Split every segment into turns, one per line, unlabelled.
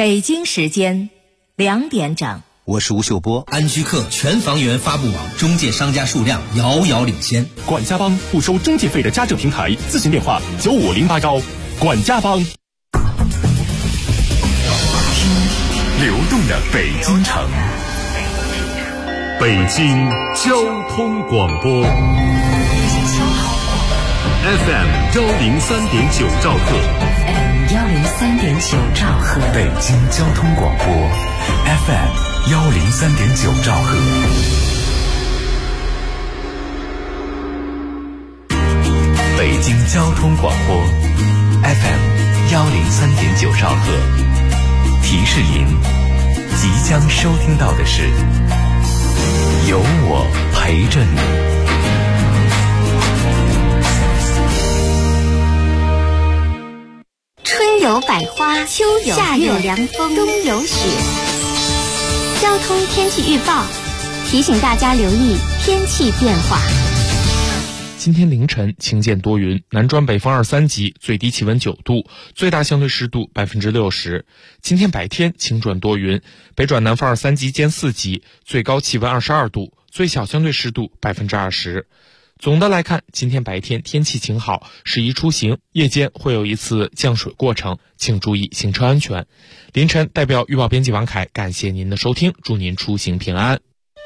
北京时间2点整。
我是吴秀波。
安居客全房源发布网中介商家数量遥遥领先。
管家帮不收中介费的家政平台，咨询电话95081。管家帮。听流动的北京城，北京交通广播 FM103.9兆赫
103.9兆赫，
北京交通广播 FM103.9兆赫。北京交通广播 FM103.9兆赫。提示您，即将收听到的是有我陪着你。
春有百花，秋有夏有凉风，冬有雪。交通天气预报提醒大家留意天气变化。
今天凌晨晴见多云，南转北风2、3级，最低气温9度，最大相对湿度60%。今天白天晴转多云，北转南风2、3级兼4级，最高气温22度，最小相对湿度20%。总的来看，今天白天天气晴好，适宜出行，夜间会有一次降水过程，请注意行车安全。凌晨代表预报编辑王凯感谢您的收听，祝您出行平安。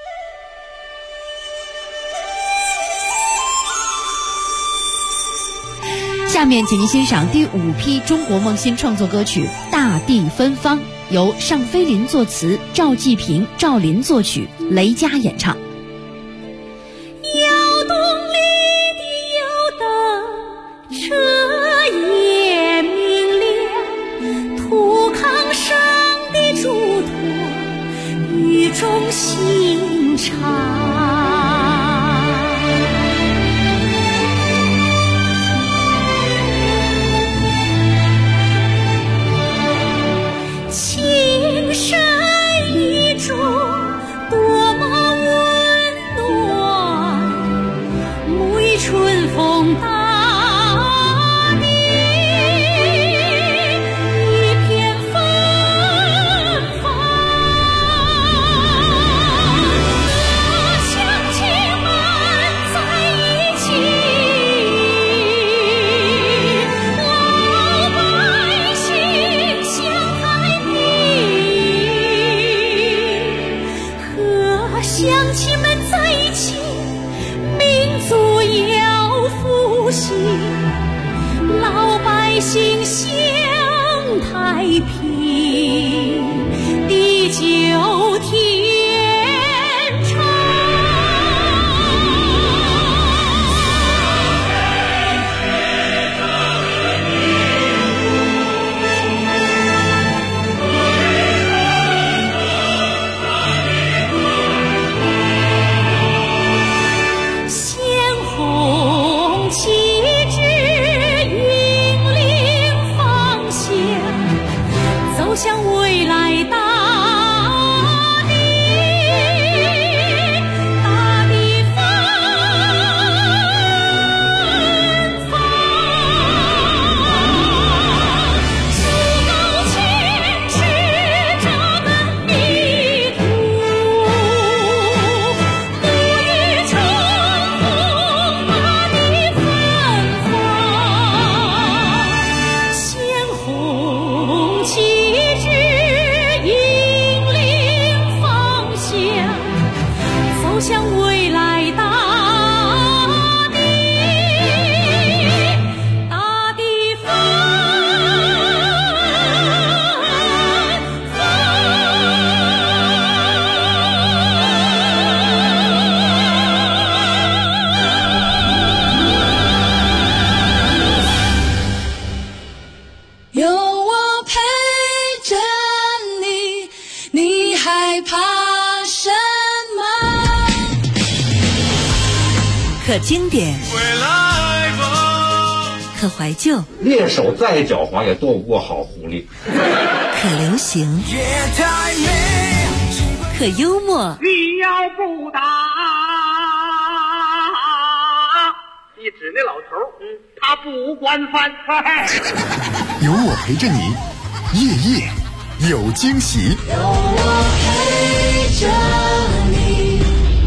下面请您欣赏第5批中国梦新创作歌曲《大地芬芳》，由尚飞林作词，赵继平、赵林作曲，雷佳演唱。
窑洞里的油灯，彻夜明亮，土炕上的嘱托，语重心长。
可经典，可怀旧，
猎手再狡猾也斗不过好狐狸。
可流行，可幽默。
你要不打，你指那老头，他不管饭菜。
有我陪着你，夜夜
有惊喜。
有我陪着你。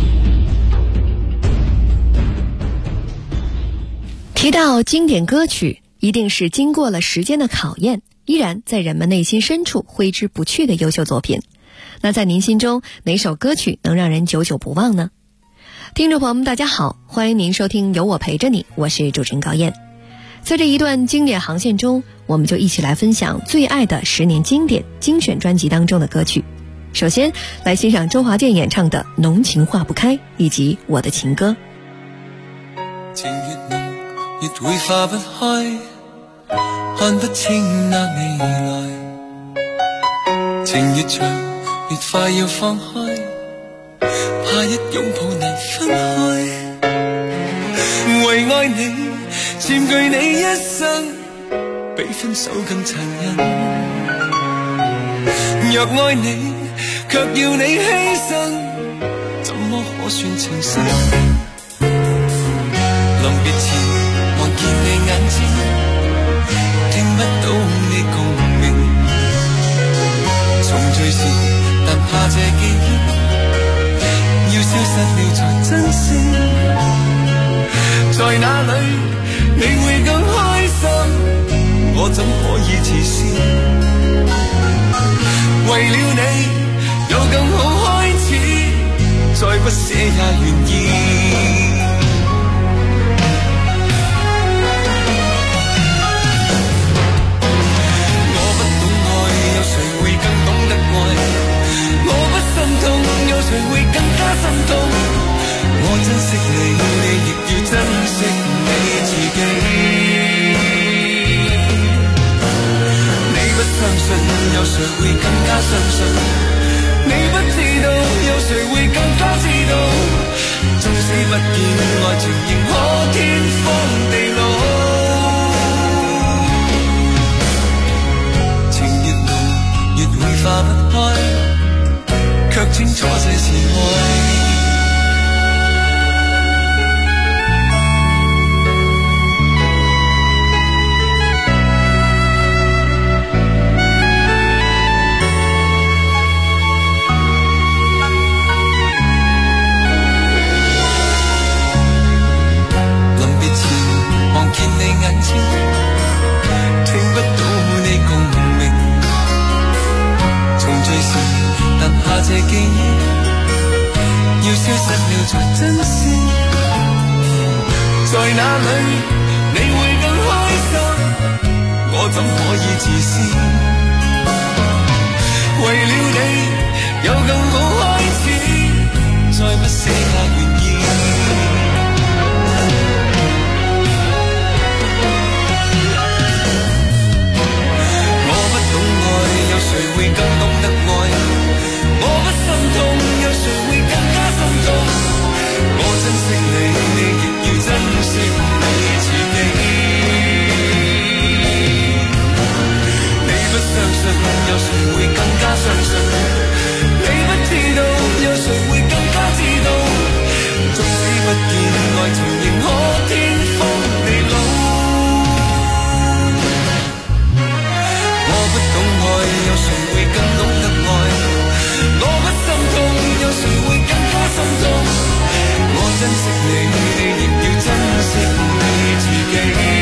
提到经典歌曲，一定是经过了时间的考验，依然在人们内心深处挥之不去的优秀作品。那在您心中，哪首歌曲能让人久久不忘呢？听众朋友们大家好，欢迎您收听有我陪着你，我是主持人高燕。在这一段经典航线中，我们就一起来分享最爱的10年经典精选专辑当中的歌曲。首先来欣赏周华健演唱的《浓情化不开》以及《我的情歌》。
情越濃越會化不開，看不清那未來，情越長越快要放開，怕一擁抱難分開，為愛你佔據你一生，比分手更殘忍，若愛你卻要你犧牲，怎麼可算情深？臨別前望見你眼睛，聽不到你共鳴，重聚時但怕這記憶要消失了才珍惜，在哪裡你會更開心，我怎可以自私，為了你有更好開始，再不捨也願意。有誰會更加心痛？我珍惜你，你亦要珍惜你自己。你不相信，有誰會更加相信？你不知道，有誰會更加知道？縱使不見，愛情仍可天荒地老。情越濃越會化不開，卻清楚這是愛。臨別前望見你眼睛，聽不到你共鳴，重聚時但怕這記憶要消失了才珍惜，在哪裡你會更開心，我怎可以自私，為了你有更好開始，再不捨也願意。我不懂愛，有誰會更懂得愛？我不心痛，有誰會更加心痛？我珍惜你，你亦要珍惜你自己。你不相信，有誰會更加相信？你不知道，有誰會更加知道？縱使不見，愛情仍可天荒地老。我不懂愛，有誰會更懂得愛？我不心痛，有誰會更加心痛？我珍惜你，你亦要珍惜你自己。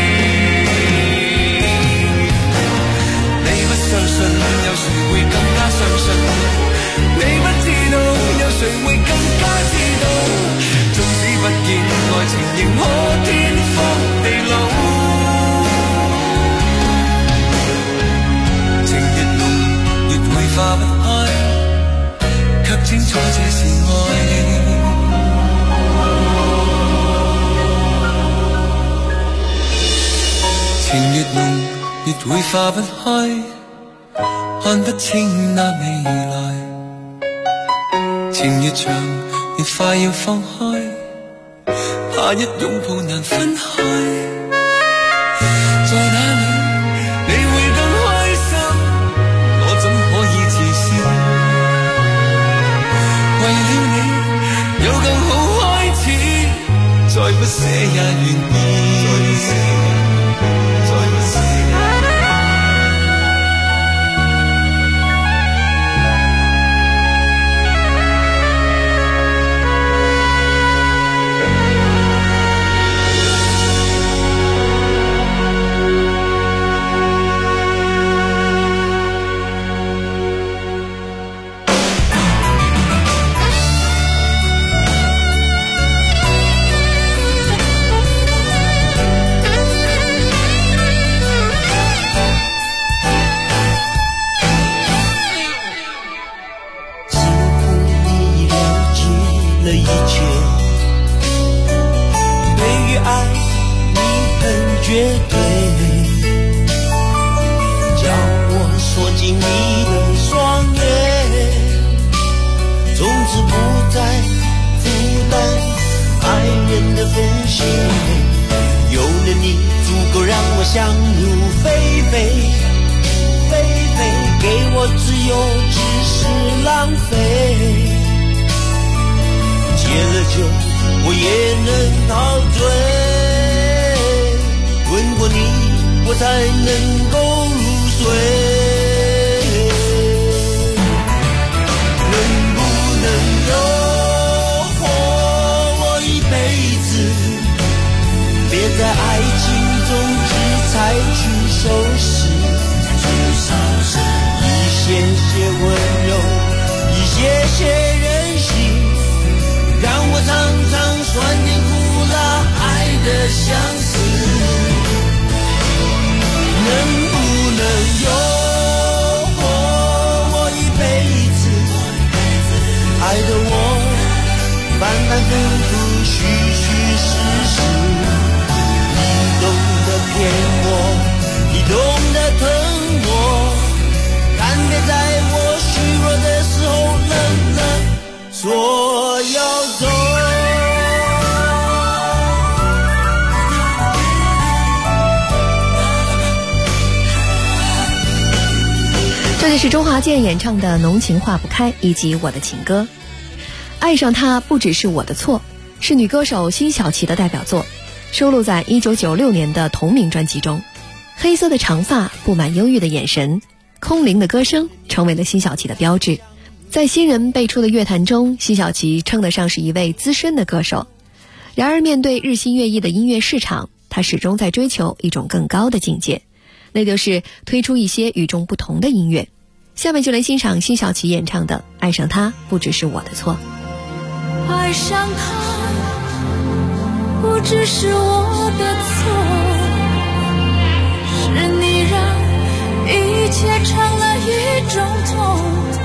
你不相信，有誰會更加相信？你不知道，有誰會更加知道？縱使不見，愛情仍可天荒地老。情越濃越會化不開，卻清楚這是愛。情越濃越會化不開，看不清那未來，情越長越快要放開，怕一擁抱難分開，在哪裡你會更開心，我怎可以自私，為了你有更好開始，再不捨也願意。
想入非非，给我自由只是浪费。戒了酒我也能陶醉，吻过你我才能够入睡。能不能诱惑我一辈子，别在爱情中只采取收拾，一些些温柔，一些些任性，让我常常酸甜苦辣爱的相似。能不能诱惑我一辈子，爱的我反反复复虚虚实实，你懂得骗我，你懂得疼我，但别在我虚弱的时候冷冷说要走。
这里是周华健演唱的《浓情化不开》以及《我的情歌》。爱上他不只是我的错，是女歌手辛晓琪的代表作，收录在1996年的同名专辑中。黑色的长发，布满忧郁的眼神，空灵的歌声成为了辛晓琪的标志。在新人辈出的乐坛中，辛晓琪称得上是一位资深的歌手。然而面对日新月异的音乐市场，她始终在追求一种更高的境界，那就是推出一些与众不同的音乐。下面就来欣赏辛晓琪演唱的《爱上他不只是我的错》。
爱上他不只是我的错，是你让一切成了一种痛，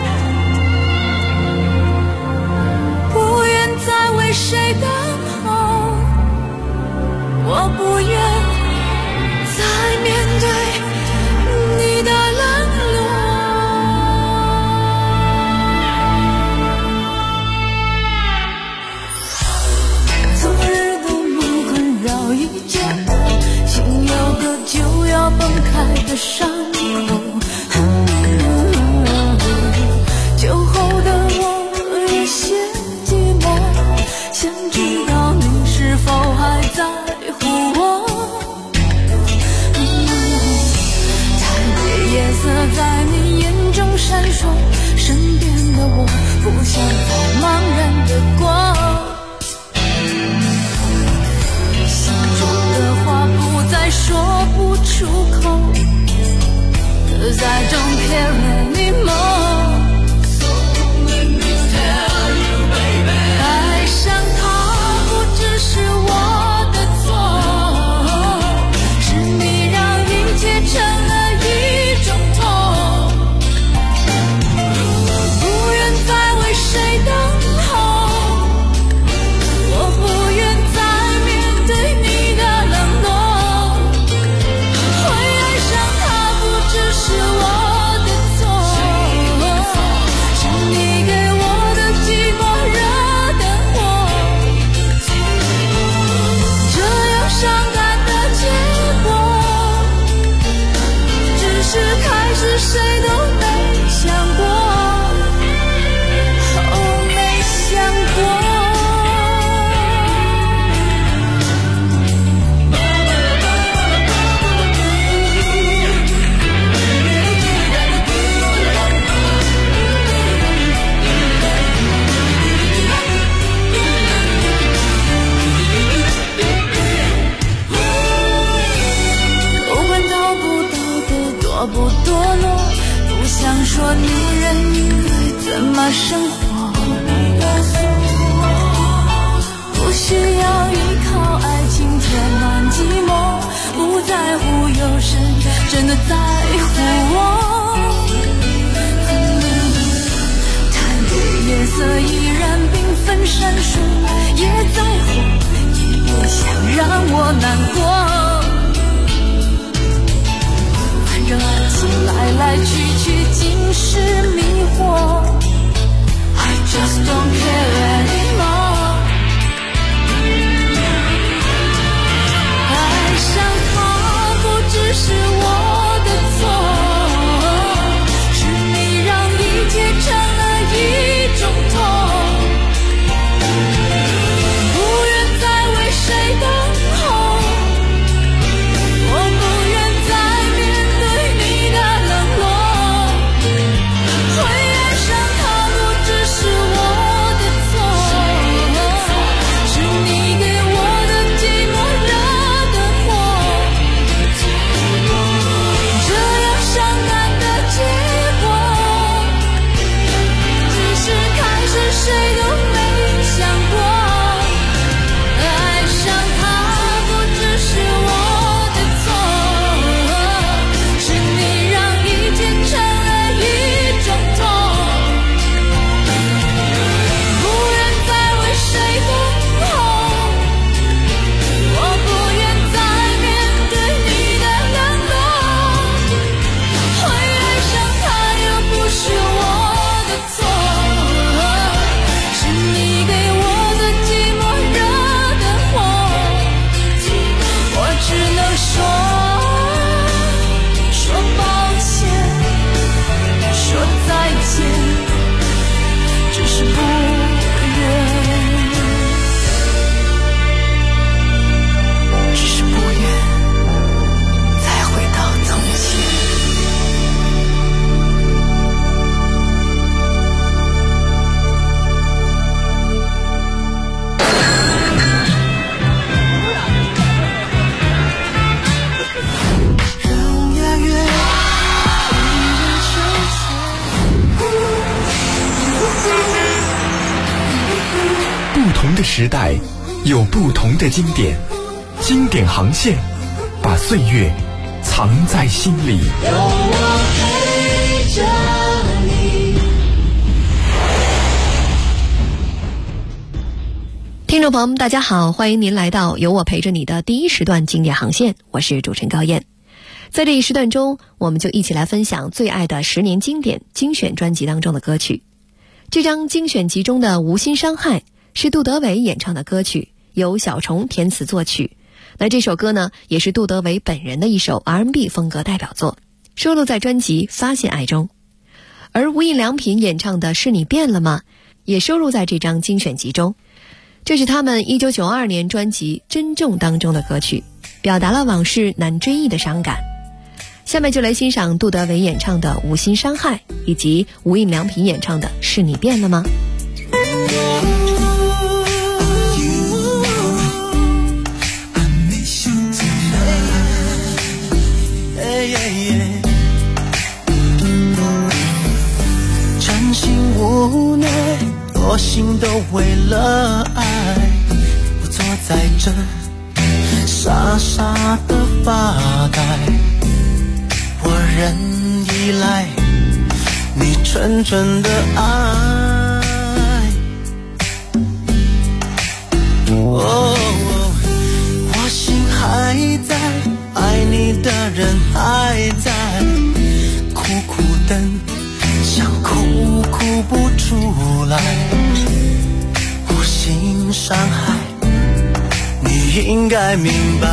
不愿再为谁等候，我不愿再面对你的冷落。昨日的梦困扰已久，心有个就要崩开的伤口，酒后的我有些寂寞，想知道你是否还在乎我。台北夜色在你眼中闪烁，身边的我不想再茫然的过，心中的话不再说不出口， 'Cause I don't care anymore。 爱上他不只是我的错，是你让一切成了一种痛，不愿再为谁等候，我不愿再面对你的冷落，会爱上他不只是我的错，是你给我的寂寞惹的祸，这样伤感的结果，只是开始谁都没想过，哦，没想过。不管到不到的多不堕落，不想说女人应该怎么生活，不需要依靠爱情填满寂寞，不在乎有谁真的在乎我。台北夜色依然缤纷闪烁，也在乎，也想让我难过。反正爱情来来去去尽是迷惑， I just don't care anymore。 爱上他不只
同的时代，有不同的经典，经典航线，把岁月藏在心里。
有我陪着你。
听众朋友们，大家好，欢迎您来到有我陪着你的第一时段经典航线，我是主持人高燕。在这一时段中，我们就一起来分享最爱的10年经典精选专辑当中的歌曲。这张精选集中的《无心伤害》是杜德伟演唱的歌曲，由小虫填词作曲。那这首歌呢，也是杜德伟本人的一首 R&B 风格代表作，收录在专辑《发现爱》中。而无印良品演唱的《是你变了吗》也收录在这张精选集中。这是他们1992年专辑《珍重》当中的歌曲，表达了往事难追忆的伤感。下面就来欣赏杜德伟演唱的《无心伤害》，以及无印良品演唱的《是你变了吗》。
真心无奈，多心都为了爱，我坐在这傻傻的发呆，我仍依赖你纯纯的爱。我心还在，爱你的人还在，苦苦等，想哭哭不出来，无心伤害，你应该明白。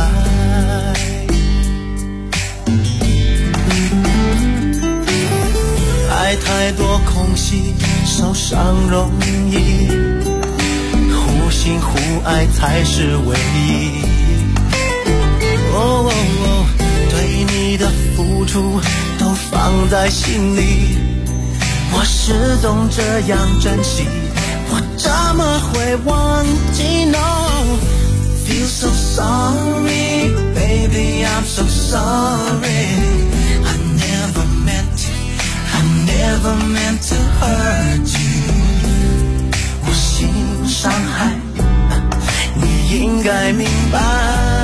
爱太多空隙，受伤容易，互信互爱才是唯一。对你的付出都放在心里，我始终这样珍惜，我怎么会忘记 No Feel so sorry Baby I'm so sorry I never meant to hurt you 无心伤害你应该明白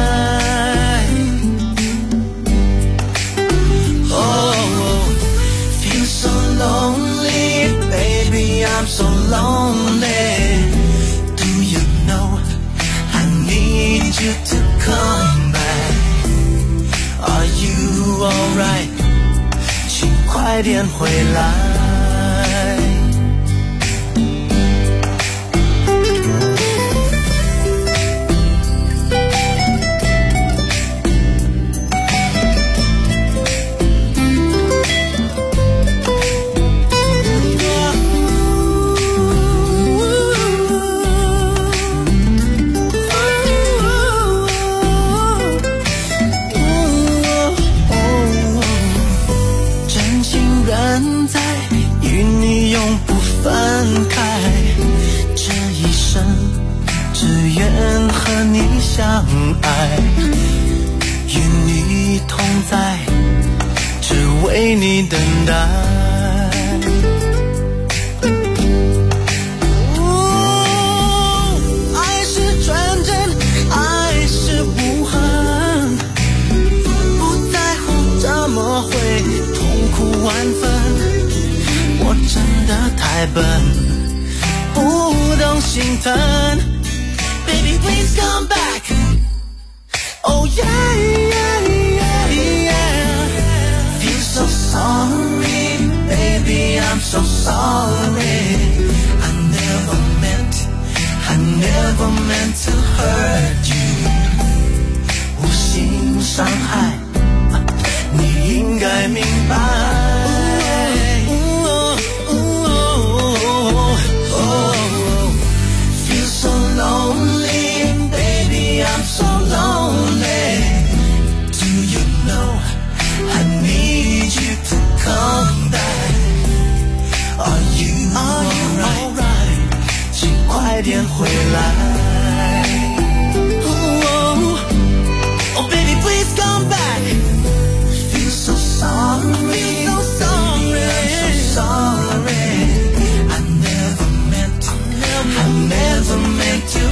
Feel so lonely Baby I'm so lonely Do you know I need you to come back Are you alright 请快点回来分开这一生只愿和你相爱与你同在只为你等待爱是纯真爱是无痕不在乎怎么会痛苦万分我真的太笨不懂心疼 Baby please come back Oh yeah yeah yeah yeah Feel so sorry Baby I'm so sorry I never meant to hurt you 无心伤害你应该明白快点回来 Oh baby please come back Feel so sorry I'm so sorry I never meant to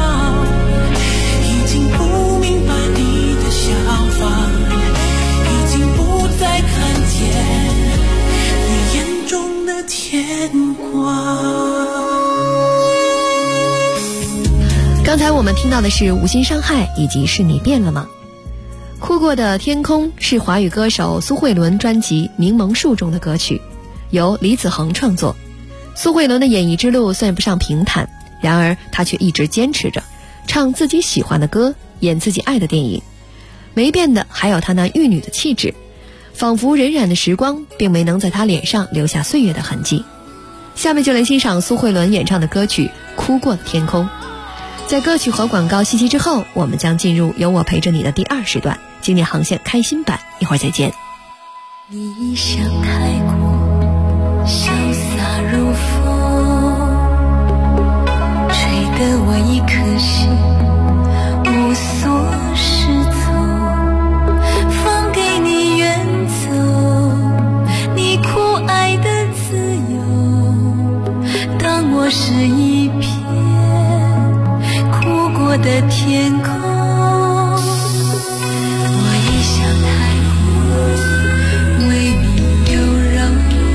已经不明白你的想法，已经不再看见你眼中的牵挂。
刚才我们听到的是无心伤害以及是你变了吗。哭过的天空是华语歌手苏慧伦专辑《柠檬树》中的歌曲，由李子恒创作。苏慧伦的演艺之路算不上平坦，然而她却一直坚持着唱自己喜欢的歌，演自己爱的电影。没变的还有她那玉女的气质，仿佛荏苒的时光并没能在她脸上留下岁月的痕迹。下面就来欣赏苏慧伦演唱的歌曲《哭过的天空》。在歌曲和广告信息之后，我们将进入有我陪着你的第2时段经典航线开心版，一会儿再见。
理想太过潇洒如风，吹得我一颗心无所适从，放给你远走你酷爱的自由，当我是一片哭过的天空。我一想太过为你悠柔，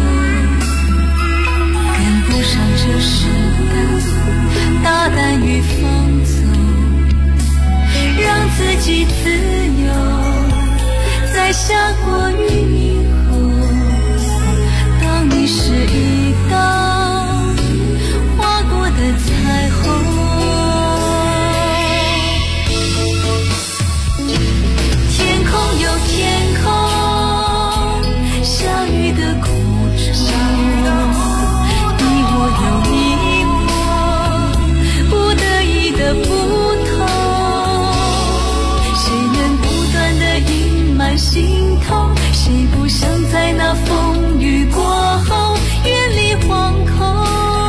跟不上这时代大胆与放纵，让自己自由，在下过雨以后，当你是一道划过的彩虹。心痛，谁不想在那风雨过后远离惶恐，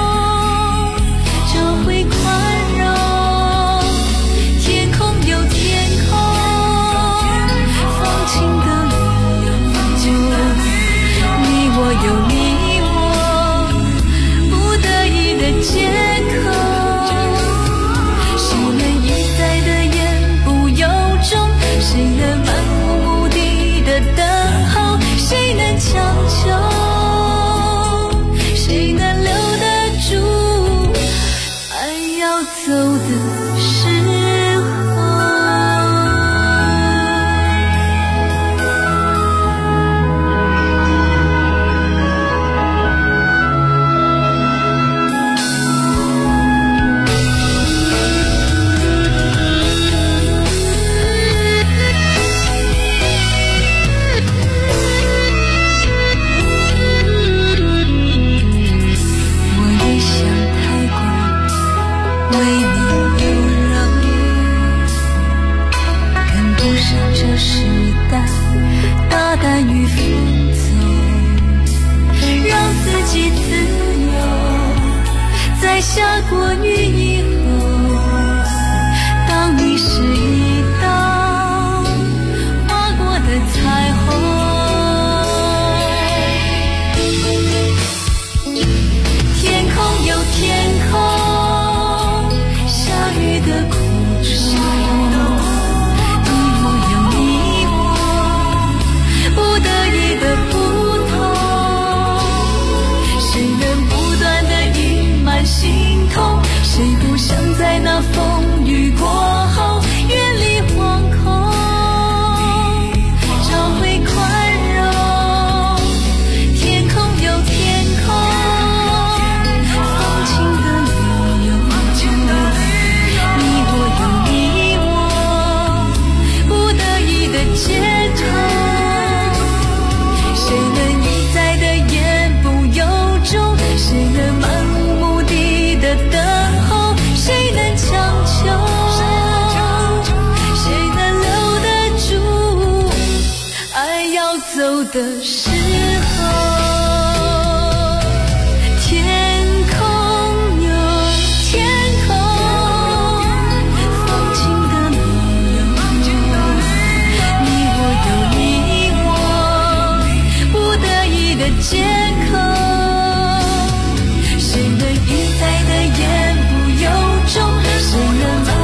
找回宽容。天空有天空，放晴的理由，你我有你我，不得已的借口。谁能一再的言不由衷，谁能漫无的等候，谁能强求，谁能留得住爱要走的时候。大胆与放纵，让自己自由，在下过雨以后，当你是一道划过的彩虹。天空有天空，下雨的苦楚，心痛，谁不想在那风雨过后远离惶恐，找回宽容。天空有天空，放晴的理由，你我有你我，不得已的借口。谁能一再的言不由衷，谁能漫无的等候，谁能强求，谁能留得住爱要走的时候。天空有天空，放晴的理由，你我有你我，不得已的借口。谁能一再的言不由衷，谁能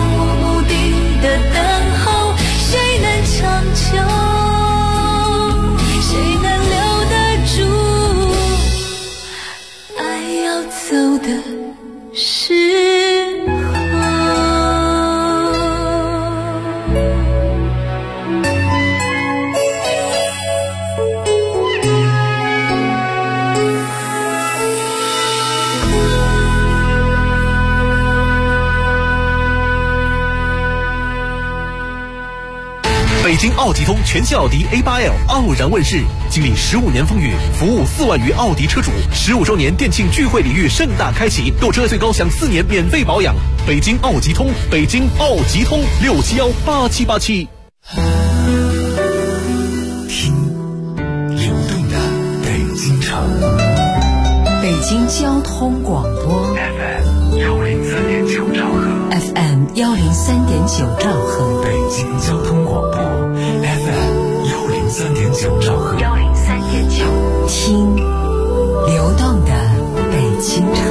走的时候。
北京奥迪通全新奥迪 A8L 傲然问世，经历15年风雨，服务4万余奥迪车主，15周年店庆聚会礼遇盛大开启，购车最高享4年免费保养。北京奥迪通，北京奥迪通6718787。
听流动的北京城，
北京交通广播
FM104.9兆赫
FM103.9兆赫，
北京交通广播 FM103.9兆赫
103.9，听流动的北京城。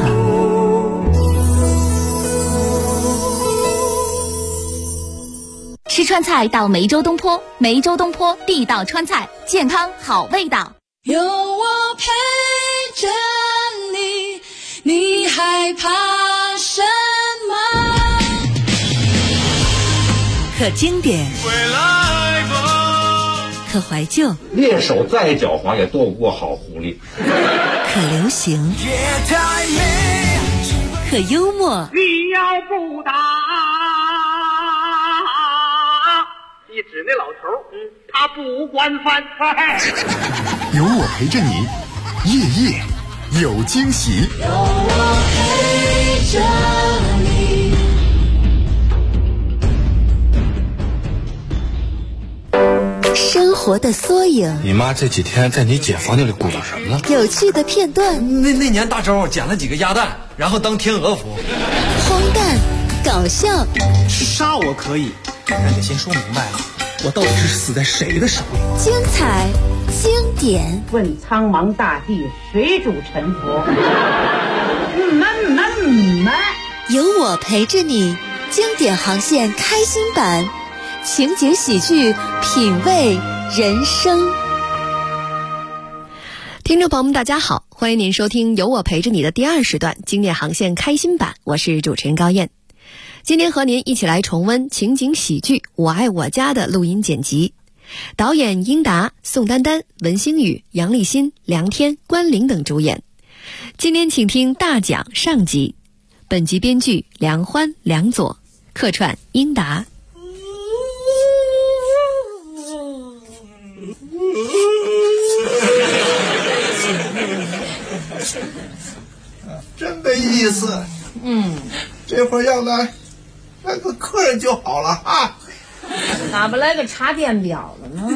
吃川菜到梅州东坡，梅州东坡地道川菜，健康好味道。
有我陪着你，你害怕什么？
可经典，可怀旧，
猎手再狡猾也斗不过好狐狸。
可流行，可幽默。
你要不打，你指那老头，他不管饭菜。
有我陪着你，夜夜有惊喜。
有我陪着你。
生活的缩影，
你妈这几天在你姐房间里鼓捣什么呢？
有趣的片段。
那年大周捡了几个鸭蛋，然后当天鹅服。
荒诞，搞笑。
杀我可以，但得先说明白了，我到底是死在谁的手里？
精彩，经典。
问苍茫大地，谁主沉浮？
有我陪着你，经典航线开心版。情景喜剧，品味人生。
听众朋友们大家好，欢迎您收听有我陪着你的第2时段经典航线开心版，我是主持人高燕。今天和您一起来重温情景喜剧《我爱我家》的录音剪辑，导演英达、宋丹丹、文星宇、杨立新、梁天、关凌等主演。今天请听大奖上集，本集编剧梁欢、梁左，客串英达。
真没意思。这会儿要来个客人就好了啊。
哪不来个查电表了呢？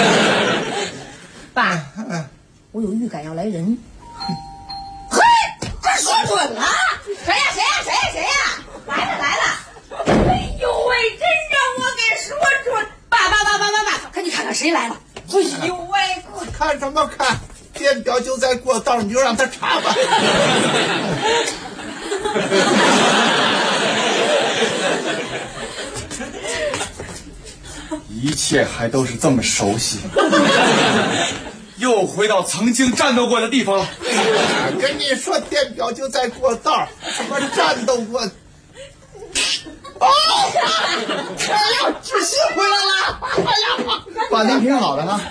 爸，我有预感要来人。嘿，这说准了！谁呀？来了！哎呦喂，真让我给说准！爸，赶紧看看谁来了！哎呦喂，
看什么看？电表就在过道，你就让他查吧。
一切还都是这么熟悉，又回到曾经战斗过的地方了。
跟你说，电表就在过道，什么战斗过？哦，哎呀，志新回来了！哎呀，
爸，您挺好的哈。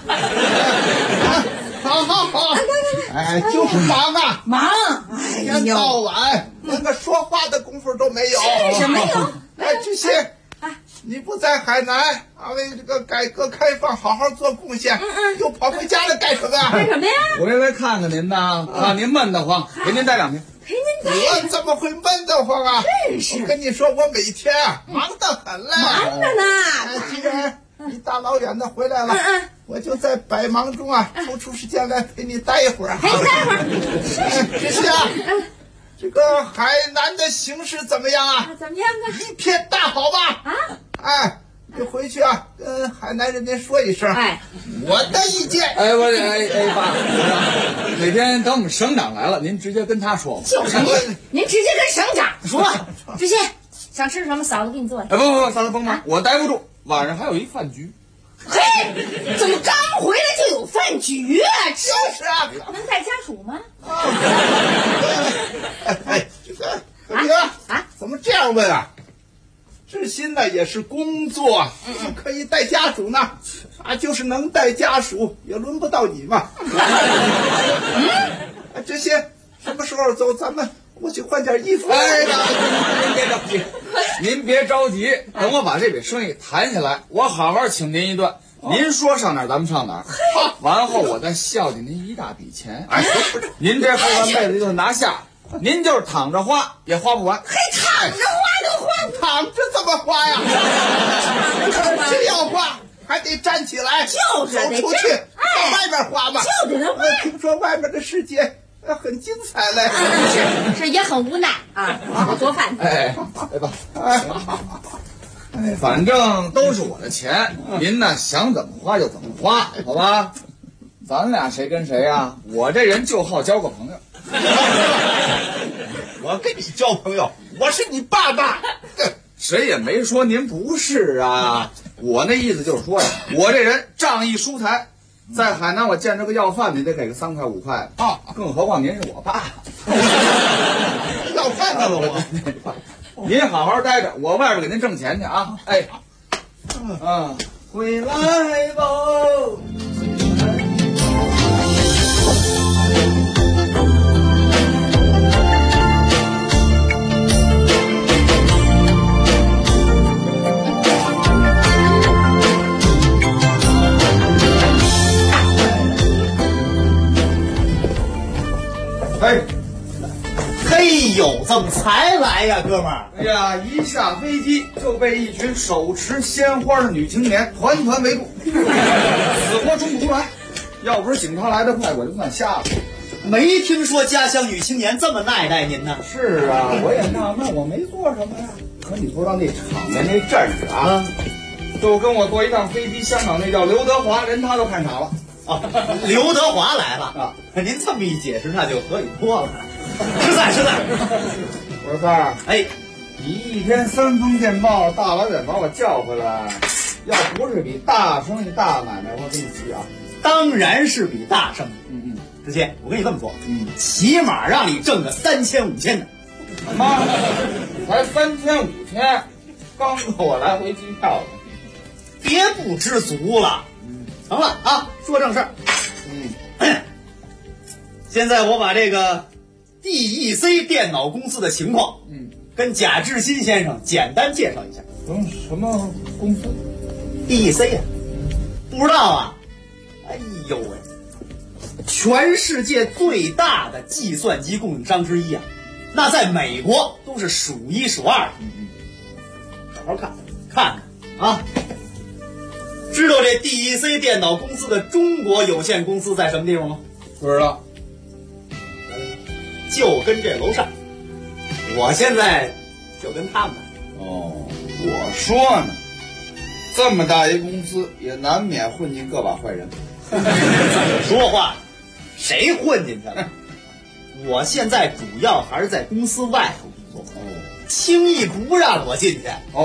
好，哎，就是忙啊，一天到晚连个说话的功夫都没有。
是没有。
哎，志新，你不在海南啊，为这个改革开放好好做贡献，又跑回家来干什么呀？
干什么呀？
我这来看看您呢，怕您闷得慌，给您待2天。
我怎么会闷得慌啊？我跟你说，我每天忙得很嘞，
忙着呢。
既然你大老远的回来了，我就在百忙中抽出时间来陪你待一会儿。
陪你待会儿。
这些这个海南的形势怎么样啊？
怎么样啊？
一片大好吧？哎，你回去跟海南人民说一声。我的意见。
爸，哪天等我们省长来了，您直接跟他说吧。
就是您直接跟省长说。志新，想吃什么？嫂子给你做。
不，嫂子甭忙，我待不住，晚上还有一饭局。
嘿，怎么刚回来就有饭局啊？
就是啊，
能带家属吗？
哎，这个你啊，怎么这样问啊？知心呢也是工作，可以带家属呢，就是能带家属，也轮不到你嘛。这些什么时候走？咱们我去换件衣服。
哎呀，您别着急，您别着急，等我把这笔生意谈下来，我好好请您一顿。您说上哪儿咱们上哪儿，完后我再孝敬您一大笔钱。哎，您这后半辈子就拿下，您就是躺着花也花不完。
嘿，躺着花就花，
躺着怎么花呀？真要花还得站起来，
就是
走出去，到外边花嘛。
就得那花。
听说外面的世界很精彩嘞，
是也很无奈啊。我做饭去。
哎，来吧。哎，反正都是我的钱，您呢想怎么花就怎么花，好吧？咱俩谁跟谁呀？我这人就好交个朋友。
我跟你交朋友，我是你爸爸。
谁也没说您不是啊。我那意思就是说呀，我这人仗义疏财，在海南我见着个要饭的得给个3块5块啊，更何况您是我爸。
要饭的了我。
您好好待着，我外边给您挣钱去啊！哎，回来吧。
嘿呦，怎么才来呀，哥们儿？
哎呀，一下飞机就被一群手持鲜花的女青年团团围住，死活冲不出来。要不是警察来得快，我就算瞎了。
没听说家乡女青年这么耐待您呢。
是啊，我也纳闷，我没做什么呀。可你不知道那场面那阵势啊，就跟我坐一趟飞机，香港那叫刘德华，人他都看傻了。
啊，刘德华来了啊！您这么一解释，那就可以多了。实在。
我说三儿，
哎，
你一天3封电报，大老远把我叫回来，要不是比大生意大买卖，我跟你急啊！
当然是比大生意。知县，我跟你这么说，起码让你挣个3000、5000的。
妈，才3000、5000，刚够我来回机票的。
别不知足了。成了啊，说正事儿。现在我把这个 DEC 电脑公司的情况，跟贾志新先生简单介绍一下。
什么公司
？DEC 呀，不知道啊？哎呦喂，全世界最大的计算机供应商之一啊，那在美国都是数1数2的。好好看看啊！知道这 DEC 电脑公司的中国有限公司在什么地方吗？
不知道。
就跟这楼上，我现在就跟他们。
哦，我说呢，这么大一公司也难免混进个把坏人。
说话，谁混进去了？我现在主要还是在公司外头工作，轻易不让我进去。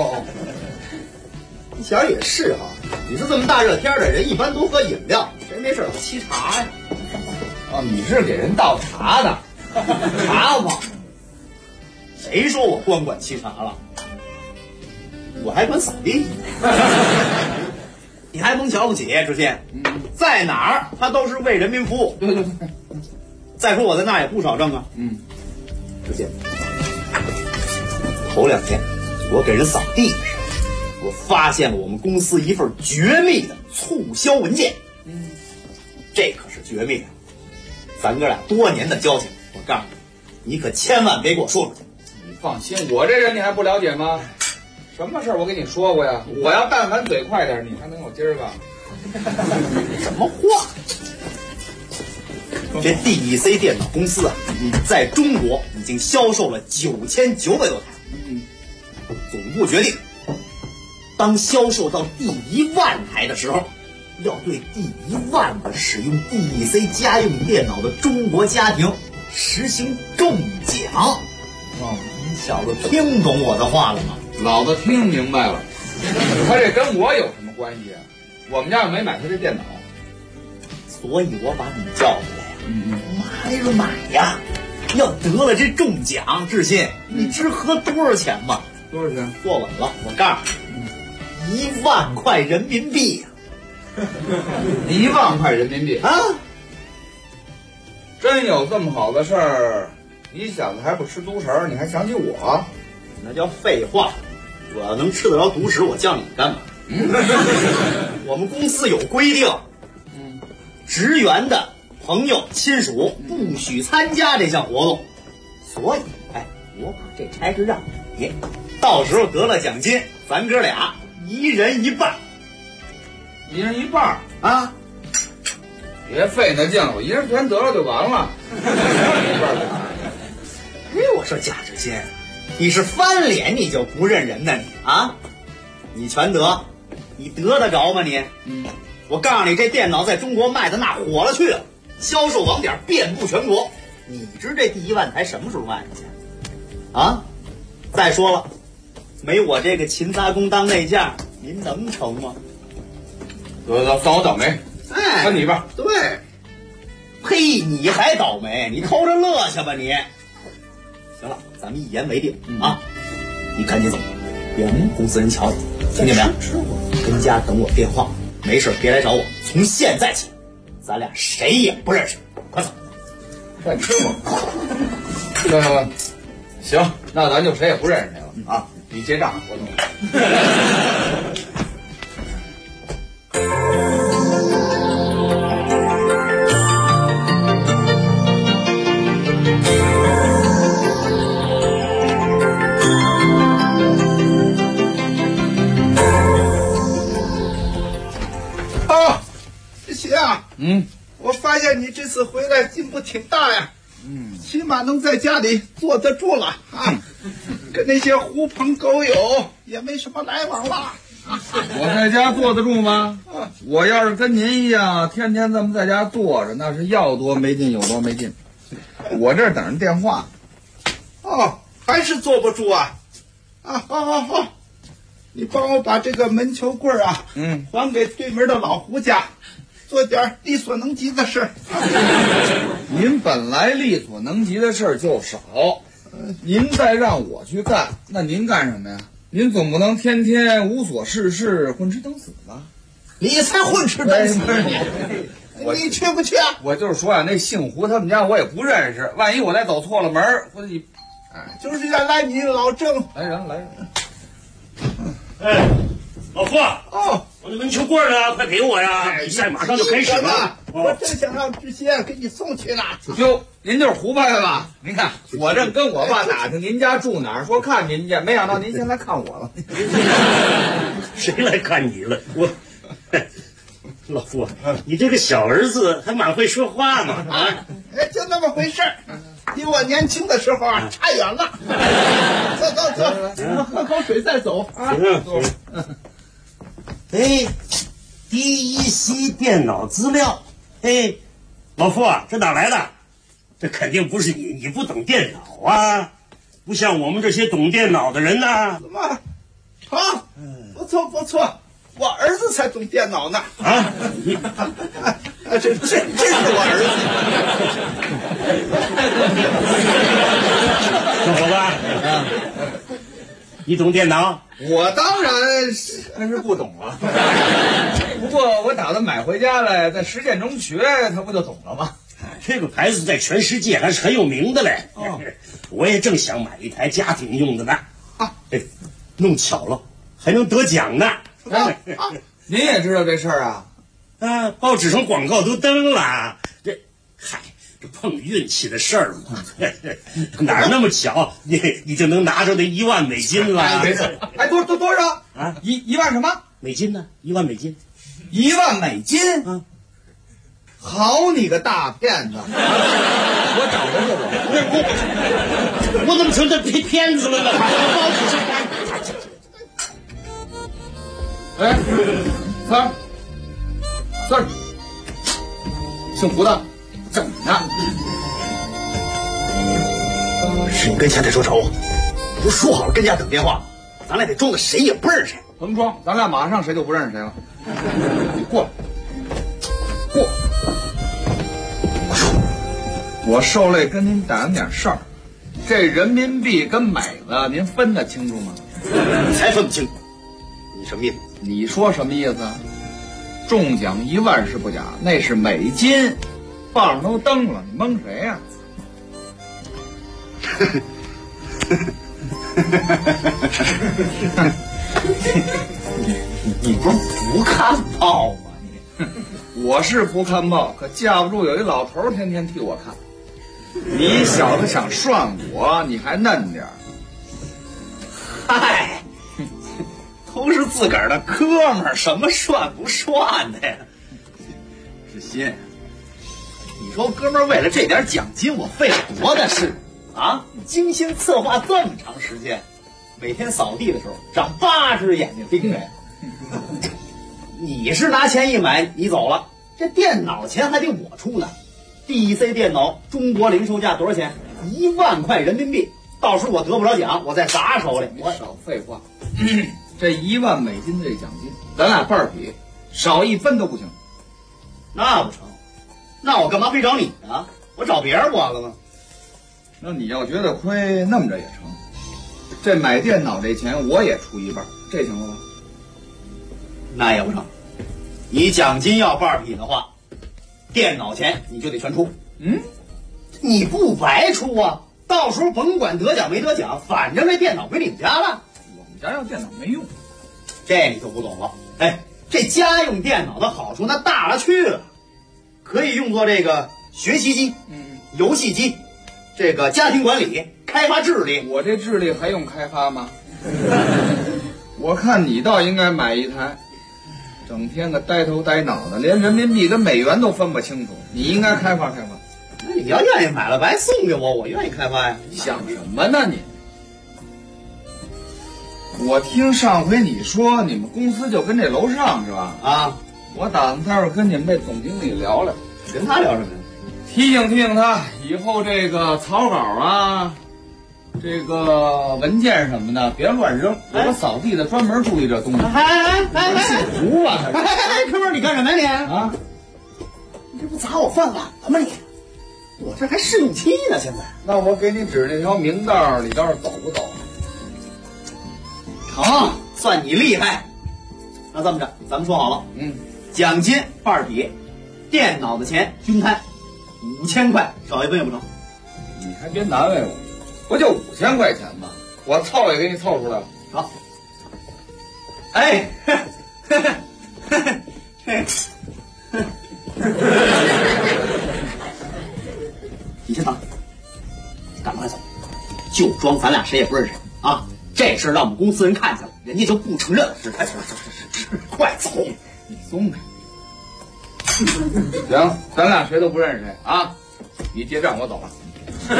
你想也是啊，你说这么大热天的人，一般都喝饮料，谁没事老沏茶呀？
你是给人倒茶的。
茶嘛，谁说我光管沏茶了？我还管扫地。你还甭瞧不起，知县，在哪儿他都是为人民服务。
对。
再说我在那也不少挣啊。知县，头2天我给人扫地的时候，我发现了我们公司一份绝密的促销文件。这可是绝密的，咱哥俩多年的交情。我告诉你，你可千万别给我说出去。
你放心，我这人你还不了解吗？什么事儿我跟你说过呀？我要但凡嘴快点，你还能有今儿个？
什么话？这 DEC 电脑公司啊，在中国已经销售了9900多台。总部决定，当销售到第1万台的时候，要对第1万个使用 DEC 家用电脑的中国家庭实行中奖。你小子听懂我的话了吗？
老子听明白了。他这跟我有什么关系啊？我们家又没买他这电脑，
所以我把你叫回来呀。买呀！ 要得了这中奖，志新，你知合多少钱吗？
多少钱？
坐稳了，我告诉你，1万块人民币呀
！1万块人民币
啊！
真有这么好的事儿，你小子还不吃独食，你还想起我？
那叫废话！我要能吃得着独食，我叫你干嘛？我们公司有规定，职员的朋友亲属不许参加这项活动，所以我把这差事让你，到时候得了奖金，咱哥俩1人1半
，1人1半
啊！
别费那劲了，我1人全得了就完了。
我说贾志新，你是翻脸你就不认人呢你啊？你全得，你得得着吗你？我告诉你，这电脑在中国卖的那火了去了，销售网点遍布全国。你知这第1万台什么时候卖的去？啊！再说了，没我这个勤杂工当内将，您能成吗？
得，算我倒霉。分你吧。
对。呸！你还倒霉？你偷着乐去吧你。行了，咱们一言为定啊！你赶紧走，别让公司人瞧见，听见没有？跟家等我电话，没事别来找我。从现在起，咱俩谁也不认识，快走！
再吃吗？行，那咱就谁也不认识谁了啊！你结账，我走。
我发现你这次回来进步挺大呀，起码能在家里坐得住了啊，跟那些狐朋狗友也没什么来往了。
我在家坐得住吗？我要是跟您一样，天天这么在家坐着，那是要多没劲有多没劲。我这儿等着电话。
还是坐不住啊？好，你帮我把这个门球棍啊，还给对门的老胡家。做点力所能及的事。
您本来力所能及的事就少，您再让我去干，那您干什么呀？您总不能天天无所事事，混吃等死吧？
你才混吃等死！你去不去啊？
我就是说呀，那姓胡他们家我也不认识，万一我再走错了门，我得
就是要来你老郑。
来人。
老傅，我的门球棍呢？快给我呀！比赛马上就开始了。
我正想让志新给你送去呢。
哟，您就是胡派吧？您看，我正跟我爸打听您家住哪儿，说看您去，没想到您先来看我了。
谁来看你了？老傅，你这个小儿子还蛮会说话嘛啊！
就那么回事儿，比我年轻的时候啊差远了。走，喝口水再走啊。
第一期电脑资料，老傅啊，这哪来的？这肯定不是你不懂电脑啊，不像我们这些懂电脑的人呐。
怎么？好，不错，我儿子才懂电脑呢。
啊，
这是我儿
子。小伙子，你懂电脑？
我当然还是不懂了，不过我打算买回家来，在实践中学，他不就懂了吗？
这个牌子在全世界还是很有名的嘞。我也正想买一台家庭用的呢。弄巧了还能得奖呢。
您也知道这事儿啊？
报纸上广告都登了。这碰运气的事儿嘛，哪那么巧，你就能拿着那1万美金了？
没错。多少啊？1万什么
美金呢？1万美金
？1万美金？好你个大骗子！我找的是
我怎么成这骗子了呢？
三儿，姓胡的，整的。
是你跟前得说愁，不是说好了跟家等电话，咱俩得装的谁也不认识谁。
怎么装？咱俩马上谁就不认识谁了。你过来。 我受累跟您打听点事儿，这人民币跟美子您分得清楚吗？
你才分不清，你什么意思？
你说什么意思？中奖1万是不假，那是美金，报上都登了，你蒙谁呀？
你不是不看报吗？
我是不看报，可架不住有一老头天天替我看。你小子想涮我，你还嫩点儿。
嗨，都是自个儿的哥们儿，什么涮不涮的呀？志新，你说哥们儿为了这点奖金，我费了多大事啊！精心策划这么长时间，每天扫地的时候长8只眼睛盯着呀。你是拿钱一买，你走了，这电脑钱还得我出呢。DC 电脑中国零售价多少钱？1万块人民币。到时候我得不着奖，我在砸手里。
你少废话，这1万美金的这奖金，咱俩半比，少1分都不行。
那不成，那我干嘛非找你呢？我找别人不完了吗？
那你要觉得亏，那么着也成。这买电脑这钱我也出1半，这行了吧？
那也不成，你奖金要半比的话，电脑钱你就得全出。你不白出啊！到时候甭管得奖没得奖，反正这电脑归你们家了。
我们家要电脑没用，
这你就不懂了。哎，这家用电脑的好处那大了去了，可以用作这个学习机、游戏机，这个家庭管理、开发智力。
我这智力还用开发吗？我看你倒应该买一台，整天个呆头呆脑的，连人民币跟美元都分不清楚。你应该开发开发。
那你要愿意买了白送给我，我愿意开发呀。
你想什么呢你？我听上回你说你们公司就跟这楼上是吧？
啊，
我打算待会儿跟你们这总经理聊聊。
跟他聊什么呀？
提醒他，以后这个草稿啊，这个文件什么的别乱扔，有个扫地的专门注意这东西。信服啊！
哥们儿，你干什么呀你？
啊，
你这不砸我饭碗了吗你？我这还试用期呢，现在。
那我给你指那条明道，你倒是走不走？
成，算你厉害。那这么着，咱们说好了，奖金半比，电脑的钱均摊，5000块，少1分也不成。
你还别难为我，不就5000块钱吗？我凑也给你凑出来了。
好。哎，你先等，赶快走，就装咱俩谁也不认识啊！这事让我们公司人看见了，人家就不承认。是，快走！
你松开。行，咱俩谁都不认识谁啊！你结账，我走了。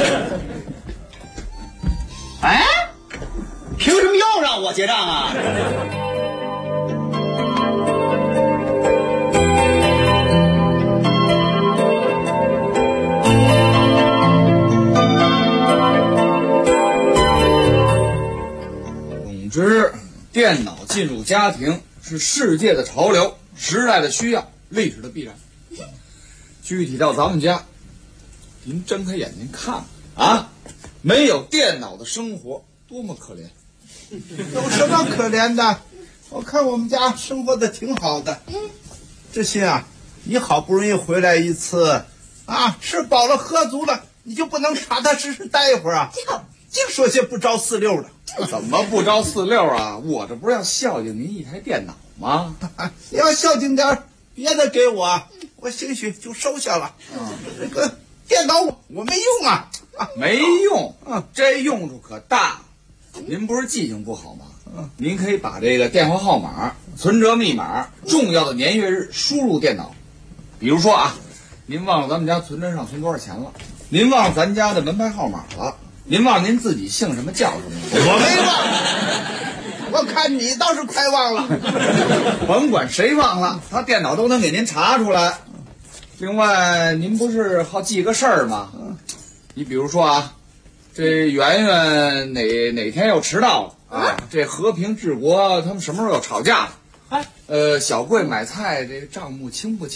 哎，凭什么又让我结账啊？
总之，电脑进入家庭是世界的潮流，时代的需要，历史的必然。具体到咱们家，您睁开眼睛看看啊，没有电脑的生活多么可怜。
有什么可怜的？我看我们家生活的挺好的。志新啊，你好不容易回来一次啊，吃饱了喝足了，你就不能踏踏实实待一会儿啊？净说些不着四六的。
怎么不着四六啊？我这不是要孝敬您一台电脑吗？
你要孝敬点别的给我，我兴许就收下了。这个电脑我没用啊，
没用这用处可大。您不是记性不好吗？您可以把这个电话号码、存折密码、重要的年月日输入电脑。比如说啊，您忘了咱们家存折上存多少钱了，您忘了咱家的门牌号码了，您忘了您自己姓什么叫什么？
我没忘，我看你倒是快忘了。
甭管谁忘了，他电脑都能给您查出来。另外，您不是好记个事儿吗？你比如说啊，这圆圆哪天又迟到了啊？这和平治国他们什么时候又吵架了？小贵买菜这账目清不清？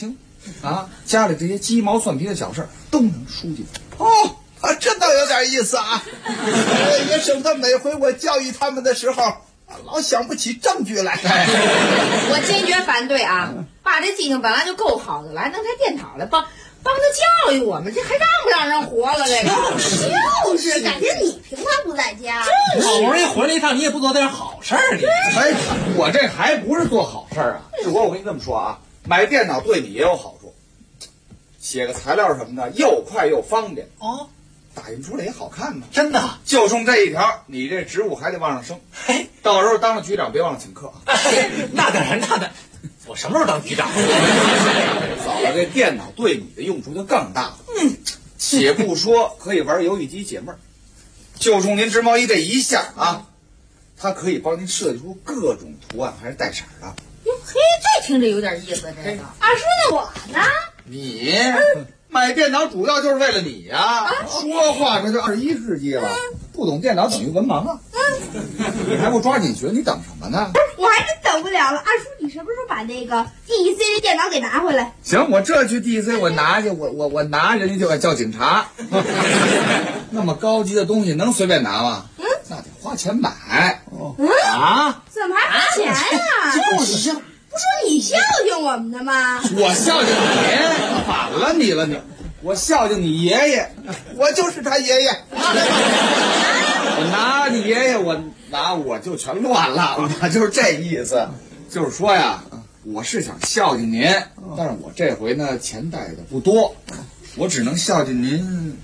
啊，家里这些鸡毛蒜皮的小事都能输进去。
哦，这倒有点意思啊，也省得每回我教育他们的时候，老想不起证据来。
我坚决反对啊！爸这记性本来就够好的了，还弄台电脑来帮他教育我们，这还让不让人活了？这个
就是感觉你平常不在家，
好不容易回来一趟，你也不做点好事儿，你。
哎，我这还不是做好事儿啊！志国，我跟你这么说啊，买电脑对你也有好处，写个材料什么的又快又方便
哦，
打印出来也好看呢。
真的，
就冲这一条，你这职务还得往上升。
嘿，
到时候当了局长别忘了请客。
那当然，我什么时候当局长？
嫂子，这电脑对你的用处就更大了。且不说可以玩游戏机解闷儿，就冲您织毛衣这一下啊，它可以帮您设计出各种图案，还是带色的。
哟嘿，这听着有点意思。这个
二叔，那我呢？
你买电脑主要就是为了你呀！说话这就21世纪了，不懂电脑等于文盲啊！你还不抓紧学，你等什么呢？
我还真等不了了。二叔，你什么时候把那个 DEC 的电脑给拿回来？
行，我这去 DEC 我拿去，我拿人家就该叫警察。那么高级的东西能随便拿吗？那得花钱买。啊？
怎么还花钱呀？
就是呀。
不说你孝敬我们的吗？
我孝敬你，反了你了你！我孝敬你爷爷，
我就是他爷爷。
我拿你爷爷，我拿我就全乱了。我就是这意思，就是说呀，我是想孝敬您，但是我这回呢钱带的不多，我只能孝敬您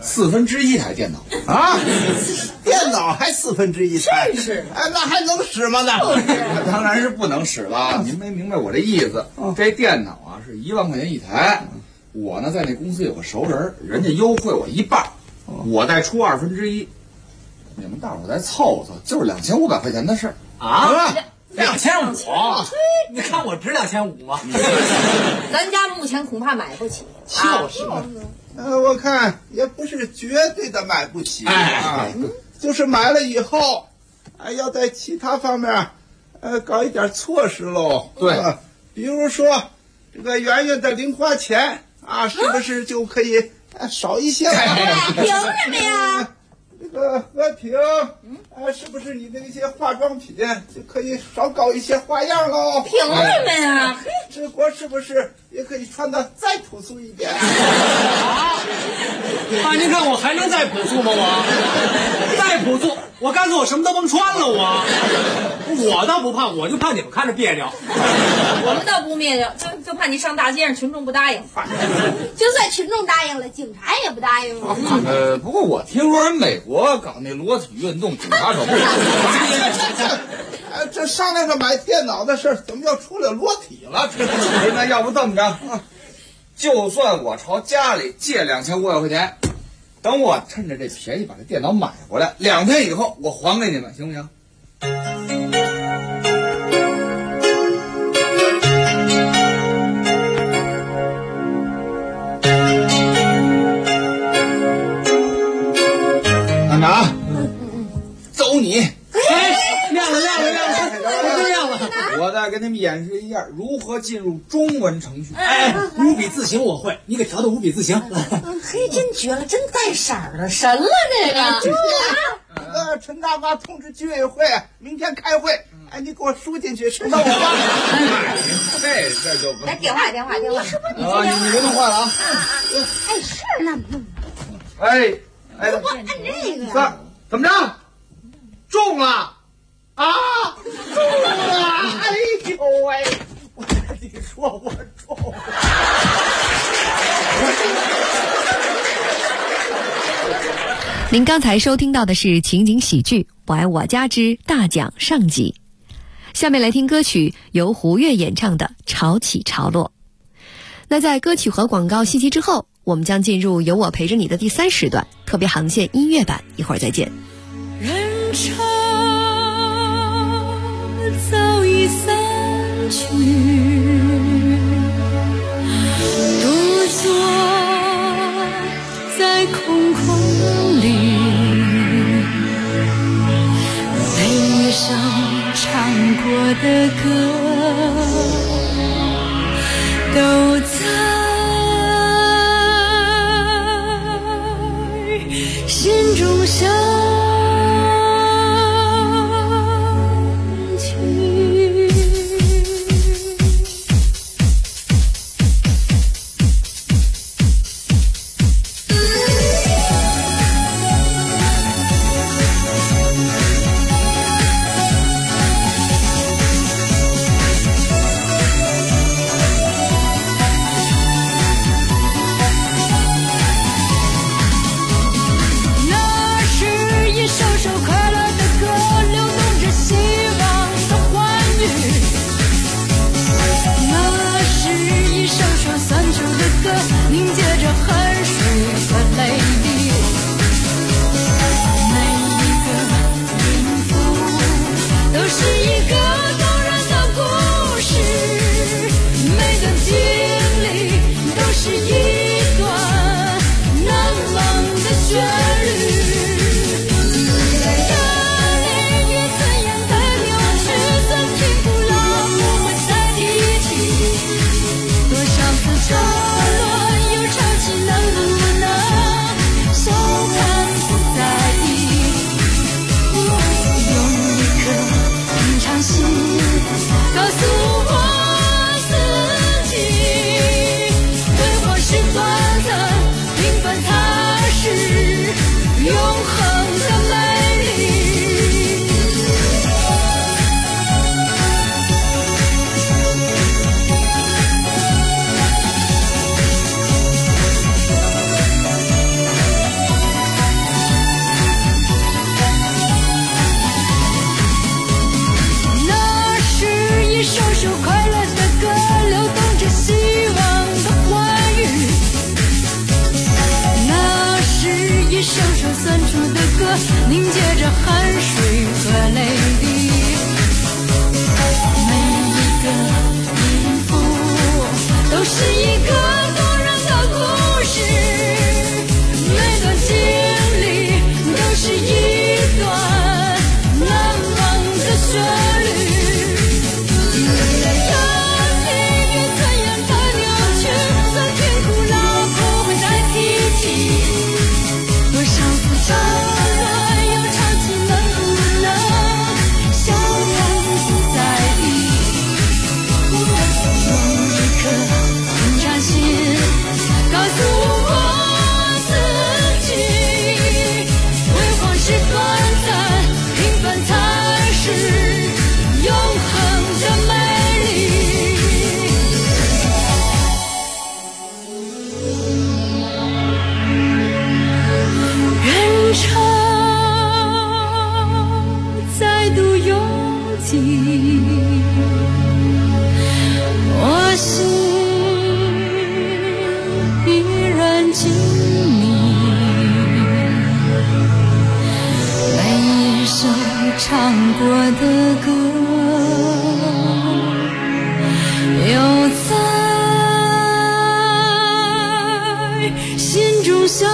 1/4台电脑
啊！电脑还1/4台，
真是
哎，那还能使吗？那
当然是不能使了。您没明白我这意思。这电脑啊是1万块钱一台，我呢在那公司有个熟人，人家优惠我1半，我再出1/2，你们大伙再凑凑，就是2500块钱的事儿
啊！2500，你看我值2500吗？
咱家目前恐怕买不起。
就是。
我看也不是绝对的买不起啊，就是买了以后，要在其他方面，搞一点措施喽。
对，
比如说这个圆圆的零花钱啊，是不是就可以少一些了？
凭什么呀？
这个和平，是不是你的那些化妆品就可以少搞一些花样喽？
凭什么呀？
志国是不是也可以穿的再朴素一点？
爸，您看我还能再朴素吗？我再朴素，我干脆我什么都甭穿了。我倒不怕，我就怕你们看着别扭。
我们倒不别扭，就怕你上大街上群众不答应。
就算群众答应了，警察也不答应了。
不过我听说人美国搞那裸体运动，警察可不。
这商量着买电脑的事，怎么又出了裸体了？
那要不这么着，就算我朝家里借2500块钱，等我趁着这便宜把这电脑买回来，2天以后我还给你们，行不行？安达，走你！
亮了，我真亮了！
我再给你们演示一下如何进入中文程序。
五笔字形我会，你给调到5笔字形。
嘿，真绝了，真带色儿的，神了这个！
陈大妈通知居委会，明天开会。你给我输进去，那我
这事就不
来电话。
你是不是
你别弄坏了啊！
是那么弄。
我
按这个。
怎么着？中了啊！中了！哎呦喂！你说我中了。
您刚才收听到的是情景喜剧《我爱我家之大奖》上集。下面来听歌曲，由胡越演唱的《潮起潮落》。那在歌曲和广告信息之后，我们将进入有我陪着你的第3时段特别航线音乐版，一会儿再见。
人潮早已散去，独坐在空空里，悲伤唱过的歌都在凝结着汗水和泪滴，每一个音符都是一个动人的故事，每段经历都是一段难忘的旋律。我心依然静谧，每一首唱过的歌又在心中响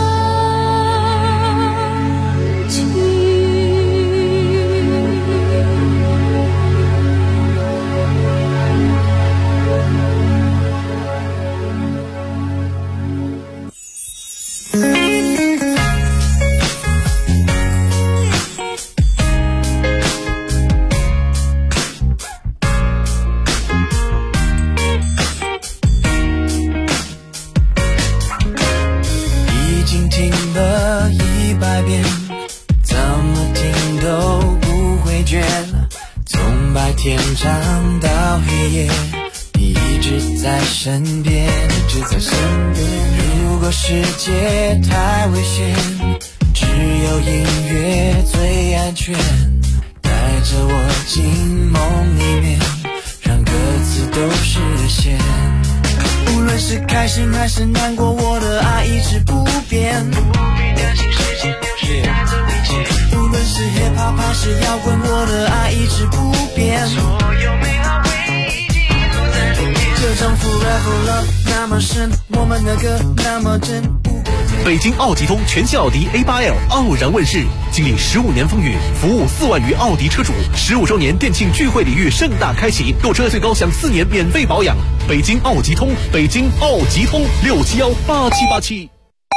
长到黑夜，你一直在身边，一直在身边。如果世界太危险，只有音乐最安全。带着我进梦里面，让歌词都实现。无论是开心还是难过，我的爱一直不变。不必担心时间流逝带走一切。无论是 hiphop 还是摇滚，我的爱一直不变。所有美好回忆记录在里面。这场 Forever Love 那么深，我们的歌那么真。
北京奥吉通全系奥迪 A8L 傲然问世，经历15年风雨，服务4万余奥迪车主，15周年店庆聚会礼遇盛大开启，购车最高享4年免费保养。北京奥吉通，北京奥吉通6718787。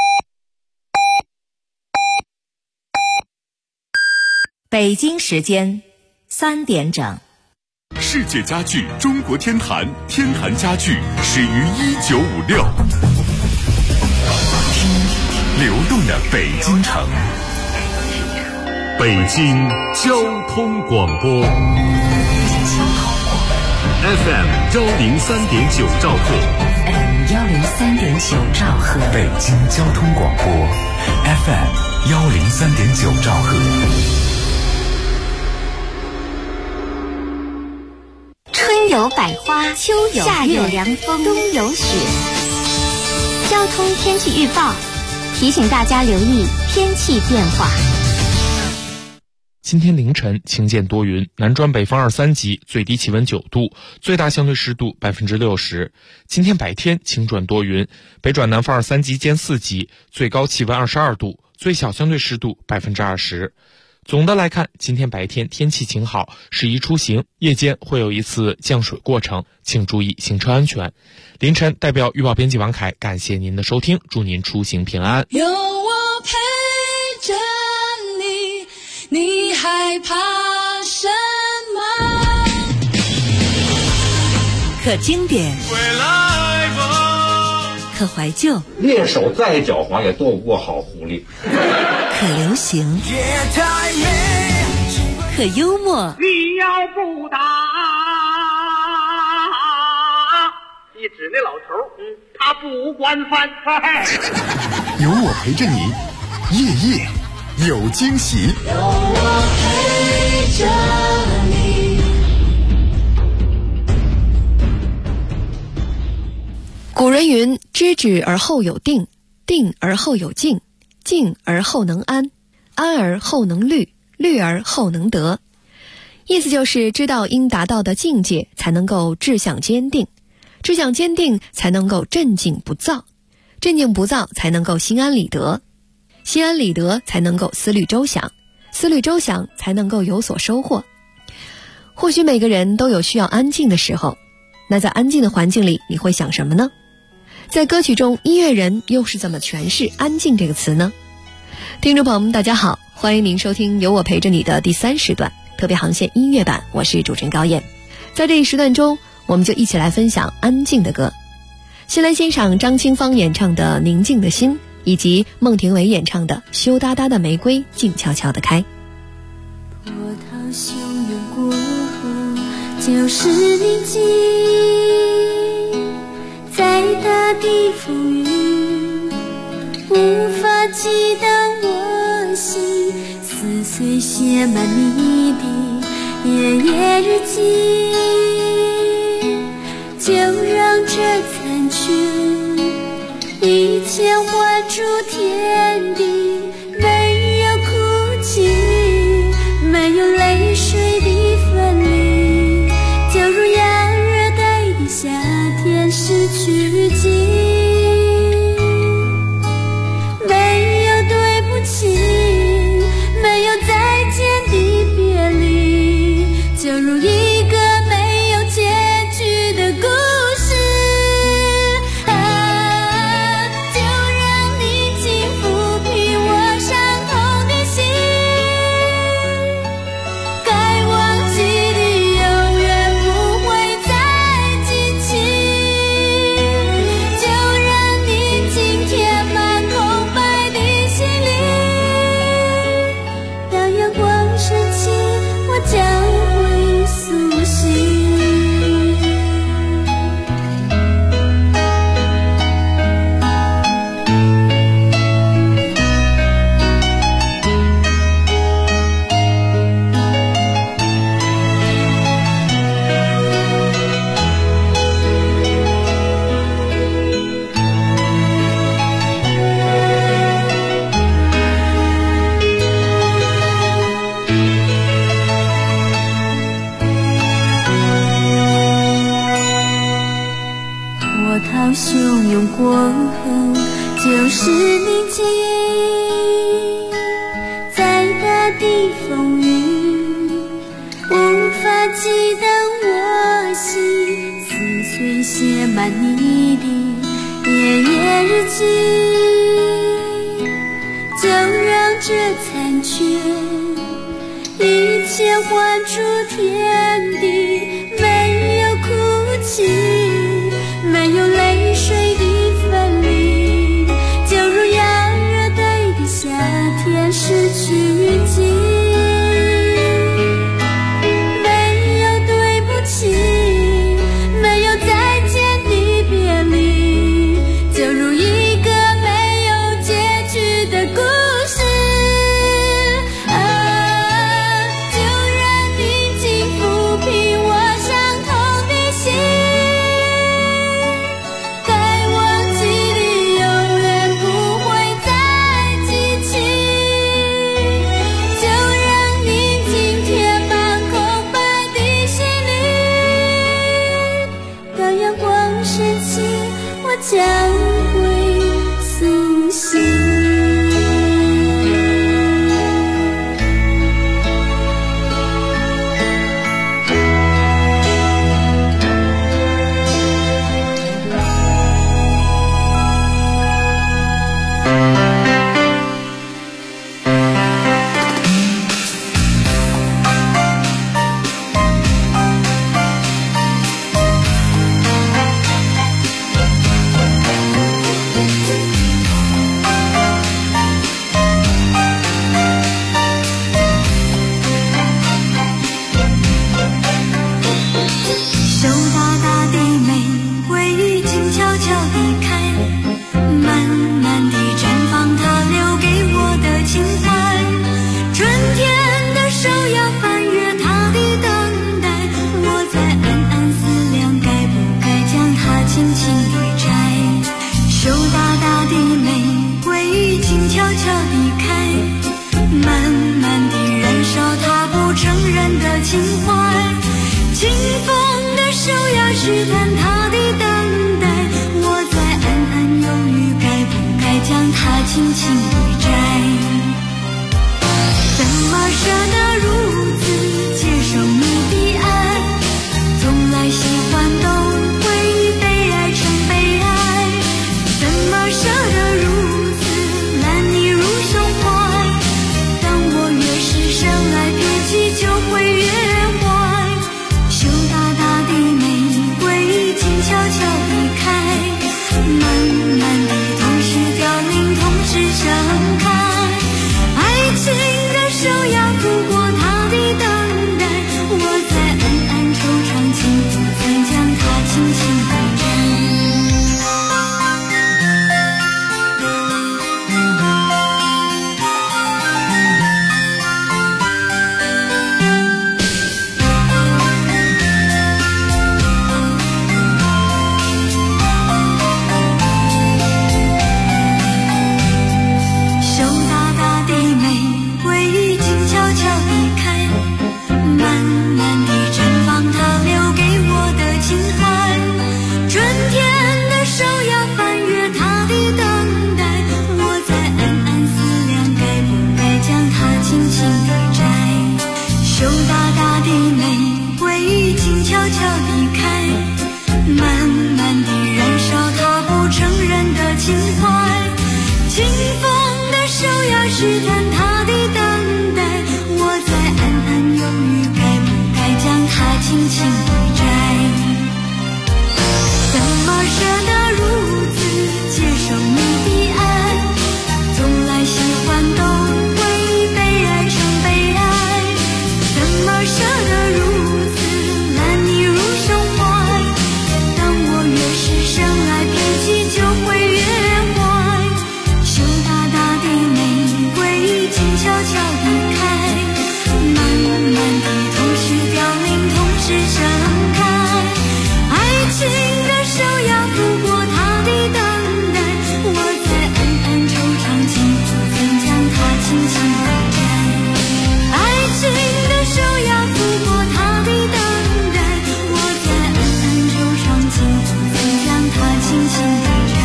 北京时间3点整。
世界家具中国天坛，天坛家具始于1956。流动的北京城，北京交通广播 FM 103.9兆赫
，FM 103.9兆赫，
北京交通广播 FM 103.9兆赫。
春有百花，秋有夏有凉风，冬有雪。交通天气预报提醒大家留意天气变化。
今天凌晨晴见多云，南转北风2、3级，最低气温9度，最大相对湿度60%。今天白天晴转多云，北转南风2、3级兼4级，最高气温22度，最小相对湿度20%。总的来看，今天白天天气晴好，适宜出行，夜间会有一次降水过程，请注意行车安全。凌晨代表预报编辑王凯感谢您的收听，祝您出行平安。
有我陪着你，你害怕什么？
可经典，可怀旧，
猎手再狡猾也斗不过好狐狸。
可流行，可幽默。
你要不打，一指那老头，他不管饭菜。
有我陪着你，夜夜有惊喜。
有我陪着你。
古人云：知止而后有定，定而后有静，静而后能安， 安而后能虑，虑而后能得。意思就是知道应达到的境界，才能够志向坚定，志向坚定才能够镇静不躁，镇静不躁才能够心安理得，心安理得才能够思虑周详，思虑周详才能够有所收获。或许每个人都有需要安静的时候，那在安静的环境里，你会想什么呢？在歌曲中，音乐人又是怎么诠释安静这个词呢？听众朋友们大家好，欢迎您收听由我陪着你的第3时段特别航线音乐版，我是主持人高燕。在这一时段中，我们就一起来分享安静的歌。先来欣赏张清芳演唱的《宁静的心》，以及孟庭苇演唱的《羞答答的玫瑰静悄悄地开》。
波涛汹涌过后就是宁静，再大的风雨无法击倒我心，撕碎写满你的夜夜日记，就让这残缺一切还出天地，没有哭泣，没有泪水的分离，就如亚热带的夏天失去记忆，没有对不起，没有再见的别离，就如一个没有结局的故事。就让宁静抚平我伤痛的心，该忘记的永远不会再记起，就让宁静填满空白的心灵，当阳光升起，我将会苏醒。波涛汹涌过后就是宁静，再大的风雨无法击倒我心，撕碎写满你的夜夜日记，就让这残缺一切还出天地，没有哭泣，没有泪水的分离，就如亚热带的夏天失去记忆，没有对不起，没有再见的别离，就如一个没有结局的故事。就让宁静抚平我伤痛的心， 人的情怀。清风的手呀，试探他的等待。我在暗暗犹豫，该不该将它轻轻地摘？怎么舍得如此接受你的爱？从来喜欢都会被爱成悲哀。怎么舍得如此揽你入胸怀？当我越是深爱，脾气就会越坏。羞答答的玫瑰静悄悄地开，慢慢地同时凋零，同时盛开。爱情的手呀，拂过他的等待。我在暗暗惆怅，竟不曾将它轻轻地摘。羞答答的玫瑰静悄悄地开，慢慢地绽放它留给我的情怀。春天的手呀，翻越它的等待。我在暗暗思量，该不该将它轻轻地摘。羞答答的玫瑰静悄悄地开，慢慢地燃烧它不承认的情怀。清风的手呀，试探他的等待。我在暗暗犹豫，该不该将它轻轻地摘？怎么舍得如此接受你的爱？从来喜欢都会被爱成悲哀。怎么舍得如此揽你入胸怀？当我越是深爱，脾气就会越坏。羞答答的玫瑰静悄悄地开，慢慢地同时凋零，同时盛开。爱情的手呀，拂过他的等待。我在暗暗惆怅，竟不曾将它轻轻地摘。爱情的手呀，拂过他的等待。我在暗暗惆怅，竟不曾将它轻轻地摘。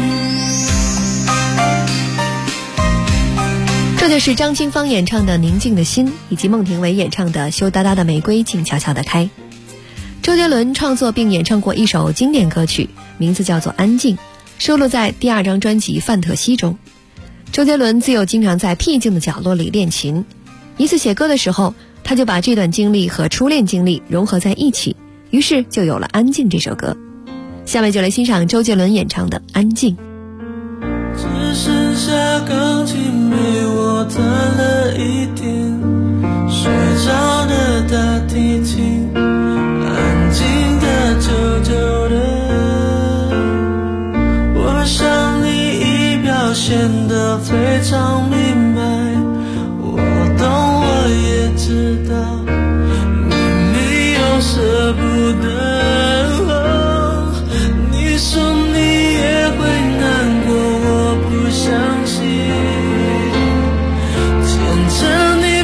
这就是张清芳演唱的《宁静的心》，以及孟庭苇演唱的《羞答答的玫瑰静悄悄地开》。周杰伦创作并演唱过一首经典歌曲，名字叫做《安静》，收录在第2张专辑《范特西》中。周杰伦自幼经常在僻静的角落里练琴，一次写歌的时候，他就把这段经历和初恋经历融合在一起，于是就有了《安静》这首歌。下面就来欣赏周杰伦演唱的《安静》。
只剩下钢琴陪我弹了一天，睡着的大提琴，安静的久久的。我想你已表现得非常明白，我懂我也知道，你没有舍不得。你说你也会难过，我不相信，牵着你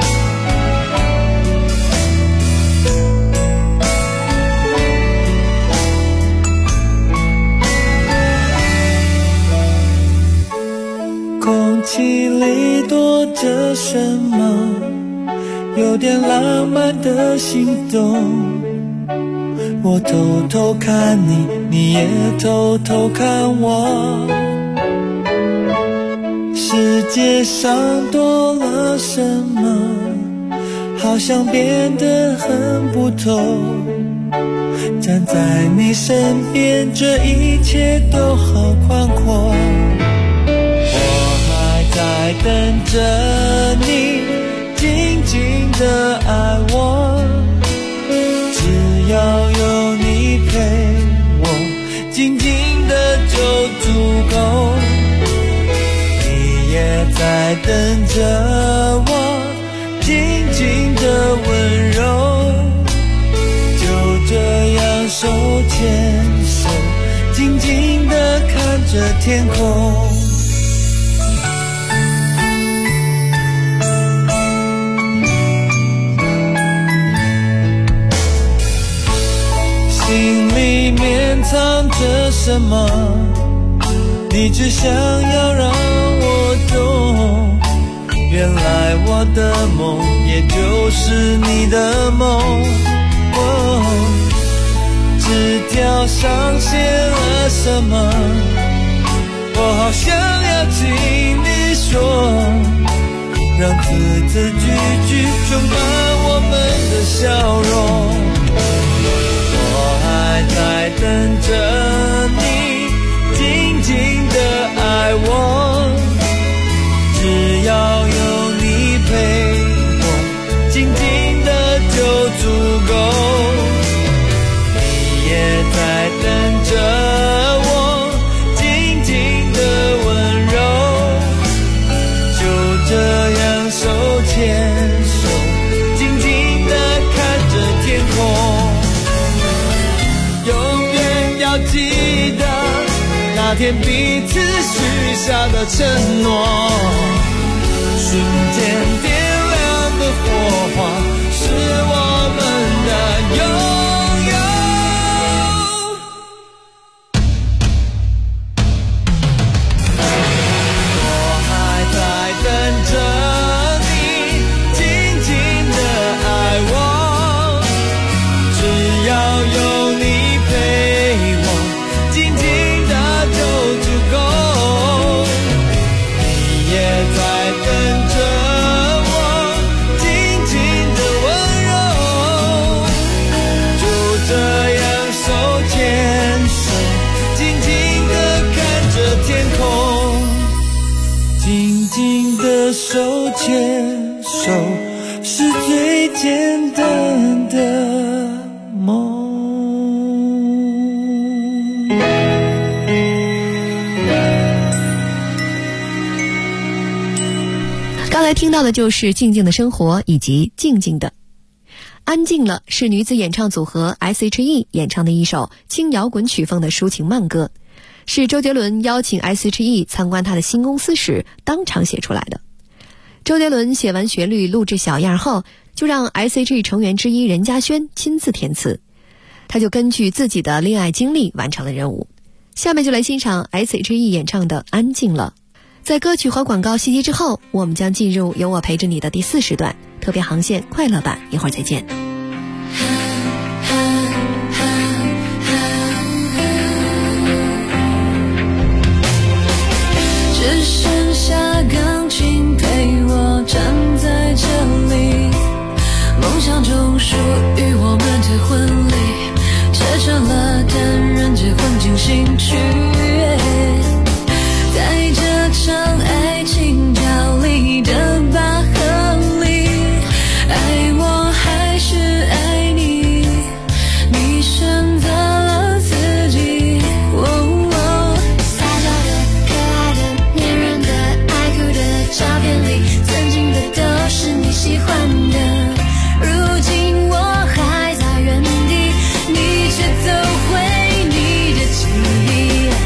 着什么，有点浪漫的心动。我偷偷看你，你也偷偷看我。世界上多了什么，好像变得很不同。站在你身边，这一切都好宽阔。我还在等着你，静静的爱我。只要有你陪我，静静的就足够。你也在等着我，静静的温柔。就这样手牵手，静静的看着天空。心里面藏着什么，你只想要让我懂。原来我的梦也就是你的梦。纸条上写了什么，我好想要听你说，让字字句句充满我们的笑容。我还在等着你，静静的爱我。只要有你陪我，静静的就足够。也在等着我，静静的温柔。就这样手牵手，静静的看着天空。永远要记得那天彼此许下的承诺，瞬间点亮的火花，是我们的永。手牵手是最简单的梦。
刚才听到的就是《静静的生活》以及《静静的》。安静了是女子演唱组合 S.H.E 演唱的一首轻摇滚曲风的抒情慢歌，是周杰伦邀请 S.H.E 参观他的新公司时当场写出来的。周杰伦写完旋律录制小样后，就让 S.H.E 成员之一任嘉轩亲自填词，他就根据自己的恋爱经历完成了任务。下面就来欣赏 S.H.E 演唱的《安静了》。在歌曲和广告信息之后，我们将进入有我陪着你的第4时段特别航线快乐版，一会儿再见。
只剩下钢琴陪我站在这里，梦想中属于我们的婚礼，写成了单人结婚进行曲，在这场爱情角力的拔河里，爱我还是爱你，你选择了自己。撒娇的、可爱的、黏人的、爱哭的照片里，曾经的都是你喜欢的，如今我还在原地，你却走回你的记忆。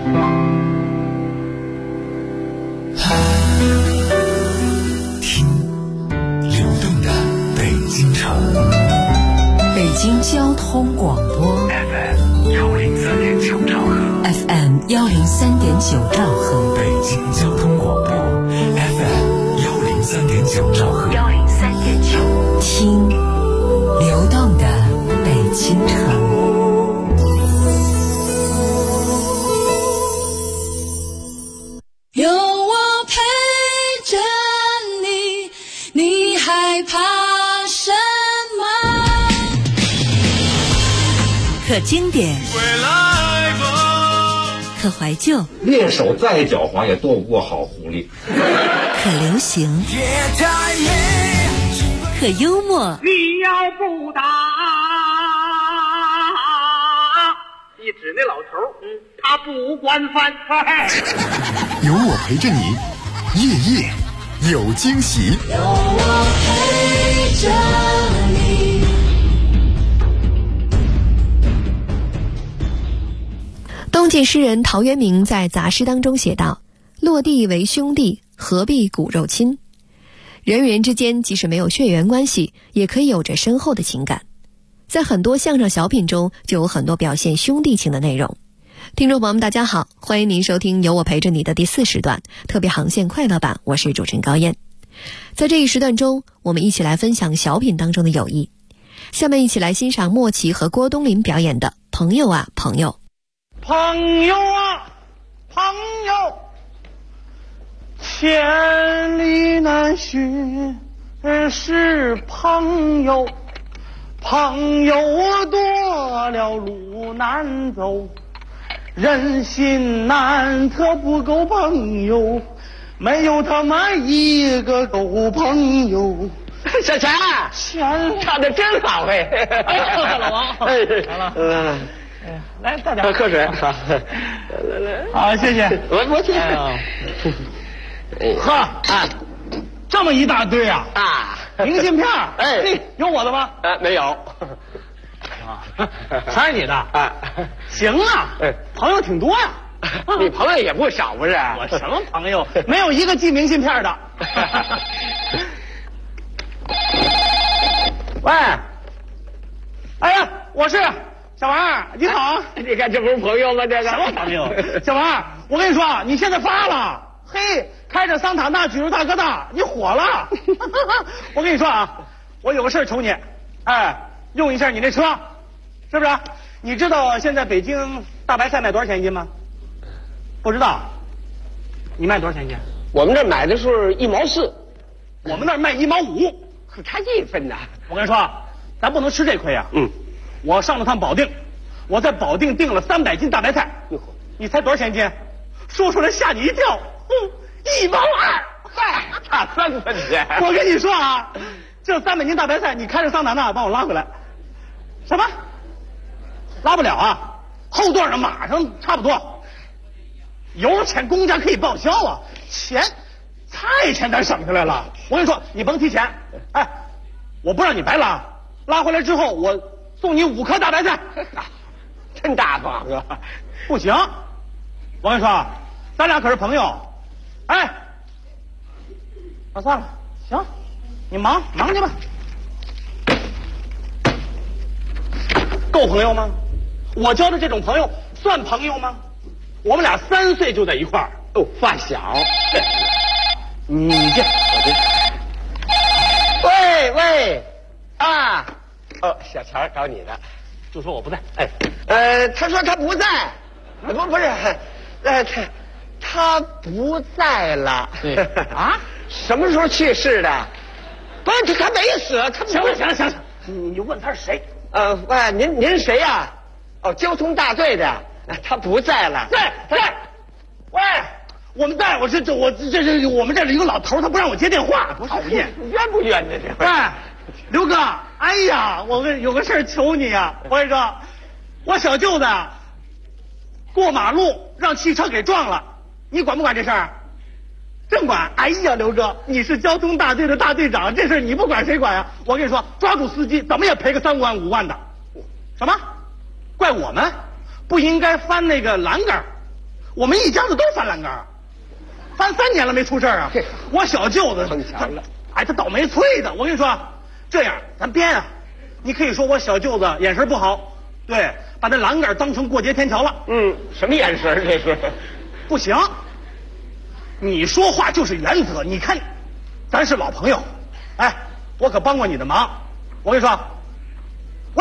听流动的北京城，
北京交通广播
FM103.9兆赫
，FM103.9兆赫，
北京交通广播 FM103.9兆赫
，103.9，听流动的北京城。
有我陪着你，你害怕什么？
可经典，可怀旧，
猎手再狡猾也斗不过好狐狸。
可流行，可幽默。
你要不打，一指那老头，他不惯犯。
有我陪着你，夜夜有惊喜。
有我陪着你。
东晋诗人陶渊明在杂诗当中写道：落地为兄弟，何必骨肉亲。人与人之间即使没有血缘关系，也可以有着深厚的情感。在很多相声小品中就有很多表现兄弟情的内容。听众朋友们大家好，欢迎您收听有我陪着你的第4时段特别航线快乐版，我是主持人高燕。在这一时段中，我们一起来分享小品当中的友谊。下面一起来欣赏莫奇和郭冬临表演的朋友啊朋友。
朋友啊朋友，千里难寻是朋友，朋友多了路难走，人心难测不够朋友，没有他们一个够朋友。
小强，唱的真好哎！
老王，来了，来倒点
喝水。好，来，
好，谢谢。
我请。
呵啊，这么一大堆啊！明信片，有我的吗？
没有。
全是你的？行啊，朋友挺多呀。
你朋友也不少不是？
我什么朋友？没有一个寄明信片的。喂，哎呀，我是小王，你好。
你看这不是朋友吗？这个
什么朋友？小王，我跟你说，你现在发了，嘿，开着桑塔纳，举着大哥大，你火了。我跟你说啊，我有个事儿求你，用一下你那车，是不是？你知道现在北京大白菜卖多少钱一斤吗？不知道。你卖多少钱一斤？
我们这买的是1毛4，
我们那儿卖1毛5，
差1分呢。
我跟你说，咱不能吃这亏啊。我上了趟保定，我在保定订了300斤大白菜，你猜多少钱一斤？说出来吓你一跳，1毛2，
差3分钱。
我跟你说啊，这300斤大白菜，你开着桑塔纳帮我拉回来。什么？拉不了啊？后段上马上差不多。油钱公家可以报销啊，菜钱咱省下来了。我跟你说，你甭提钱，我不让你白拉，拉回来之后我送你5颗大白菜。
真大方啊！
不行，我跟你说，咱俩可是朋友。算了，行，你忙去吧。够朋友吗？我交的这种朋友算朋友吗？我们俩3岁就在一块儿，
发小。
你这，我
这。喂，小乔找你的，
就说我不在。
他说他不在，不是，他不在了。
对啊，
什么时候去世的？不是，他没死，他
行了，你问他是谁？
喂，您谁呀？交通大队的，他不在了。
在，喂，我们在，这是我们这里一个老头，他不让我接电话，讨厌，
冤不冤的这？
喂，刘哥，哎呀，我有个事儿求你啊！我跟你说，我小舅子过马路让汽车给撞了，你管不管这事儿？真管！哎呀，刘哥，你是交通大队的大队长，这事你不管谁管呀？我跟你说，抓住司机怎么也赔个3万5万的。什么？怪我们不应该翻那个栏杆？ 我们一家子都翻栏杆，翻3年了没出事啊。我小舅子
碰墙了，
他倒霉催的。我跟你说，这样咱编啊，你可以说我小舅子眼神不好，对，把那栏杆当成过街天桥了。
什么眼神这是？
不行，你说话就是原则。你看，咱是老朋友，哎，我可帮过你的忙。我跟你说，喂，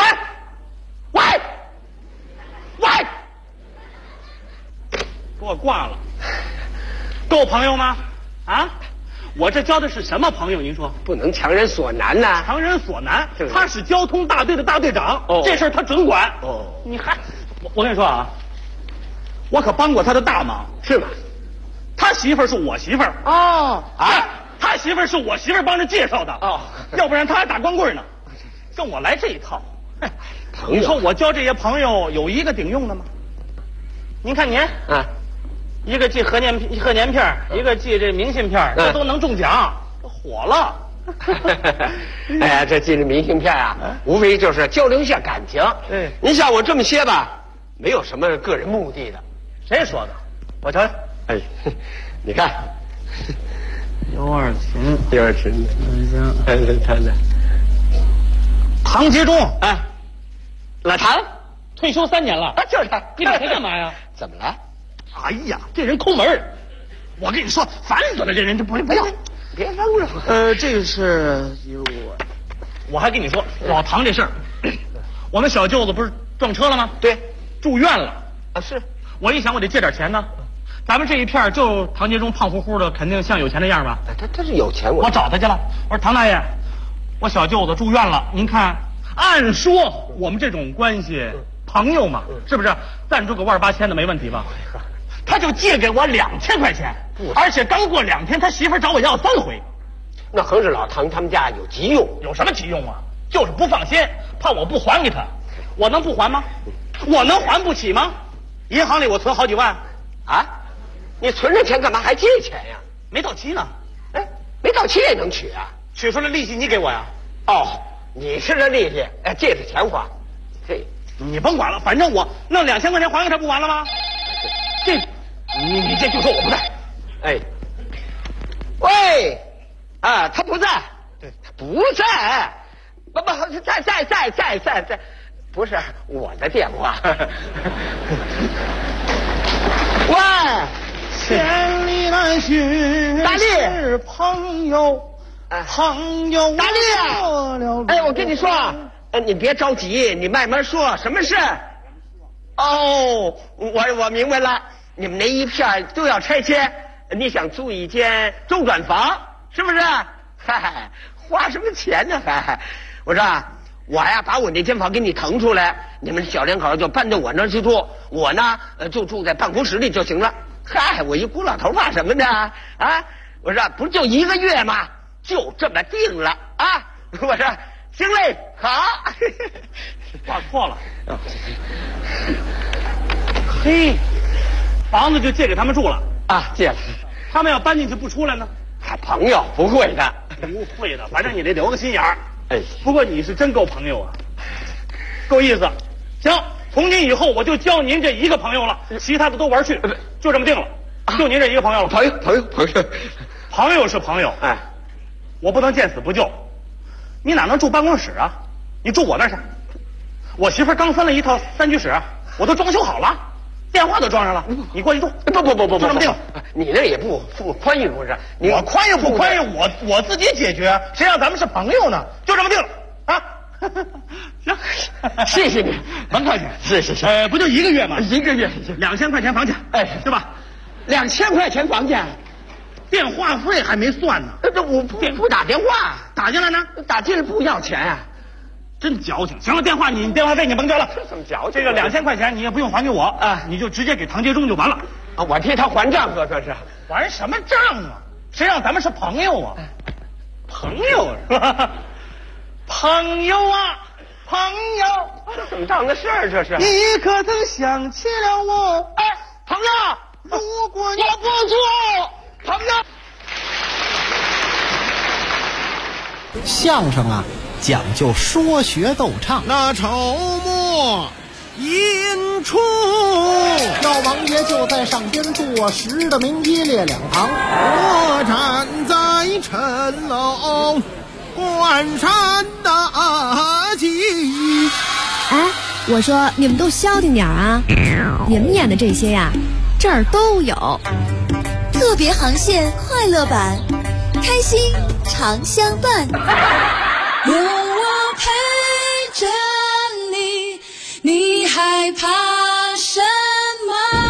给我挂了，够朋友吗？啊，我这交的是什么朋友？您说
不能强人所难呐。
强人所难，他是交通大队的大队长，这事儿他准管。你还，我跟你说啊，我可帮过他的大忙，
是吗？
他媳妇儿是我媳妇儿他媳妇儿是我媳妇儿帮着介绍的要不然他还打光棍呢，跟我来这一套。你说我交这些朋友有一个顶用的吗？您看您一个寄贺年片，一个寄这明信片，这都能中奖，都火了。
哎呀，这寄这明信片啊，无非就是交流一下感情。您像我这么些吧，没有什么个人目的的。
谁说的？我瞧瞧。
哎，你看，
有二琴，
他的
唐杰忠，
老唐
退休3年了，
就是他。
你给他干嘛呀？
怎么了？
哎呀，这人抠门，我跟你说，烦死了，这人，这不要，
别扔了。
这是我还跟你说老唐这事儿，我们小舅子不是撞车了吗？
对，
住院了
是。
我一想，我得借点钱呢。咱们这一片就唐杰忠胖乎乎的，肯定像有钱的样吧？
他是有钱，
我找他去了。我说唐大爷，我小舅子住院了，您看，按说我们这种关系，朋友嘛，是不是？赞助个18000的没问题吧？他就借给我2000块钱，而且刚过2天，他媳妇找我要3回。
那横是老唐他们家有急用。
有什么急用啊？就是不放心，怕我不还给他。我能不还吗？我能还不起吗？银行里我存好几万
你存着钱干嘛还借钱呀？
没到期呢。
没到期也能取啊？
取出来利息你给我呀？
你是这利息，借着钱花，这
你甭管了，反正我弄2000块钱还给他不完了吗？你这就说我不在。
喂，他不在，对，他不在，在，不是我的电话。喂，
千里来寻
大力
是朋友，
大力我跟你说，你别着急，你慢慢说，什么事？我明白了，你们那一片都要拆迁，你想租一间中转房，是不是？花什么钱呢？我说我呀，把我那间房给你腾出来，你们小两口就搬到我那儿去住，我呢就住在办公室里就行了。我一孤老头怕什么呢？我说不就1个月吗？就这么定了我说行嘞，好。
挂错了。房子就借给他们住了
借了。
他们要搬进去不出来呢？
朋友不会的，
不会的，反正你得留个心眼儿。不过你是真够朋友啊，够意思。行，从今以后我就交您这一个朋友了，其他的都玩去，就这么定了，就您这一个朋友了。
朋友
是朋友，我不能见死不救。你哪能住办公室啊？你住我那儿去。我媳妇刚分了一套3居室，我都装修好了，电话都装上了，你过去住。
不，
就这么定。
你那也不宽裕不是？
我宽裕不宽裕，我自己解决，谁让咱们是朋友呢？就这么定了行，
谢谢你，
甭客气。
是，
不就1个月吗
？1个月
2000块钱房钱，对吧
？2000块钱房钱，
电话费还没算呢。
这我不打电话，
打进来呢？
打进来不要钱
真矫情。行了，电话费你甭交了。
这怎么矫情？
这个2000块钱你也不用还给我你就直接给唐杰忠就完了。
我替他还账可这是。
还什么账啊？谁让咱们是朋友啊？朋友是吧？朋友，
这怎么账的事儿？这是。
你可曾想起了我？
朋友，
如果你
我不做朋友。
相声讲究说学逗唱，
那筹末吟
当初赵王爷就在上边坐实的明一列两旁，我站在城楼观山大吉。
哎，我说你们都消停点啊！你们演的这些呀，这儿都有。
特别航线快乐版，开心常相伴。
有我陪着你，你害怕什么？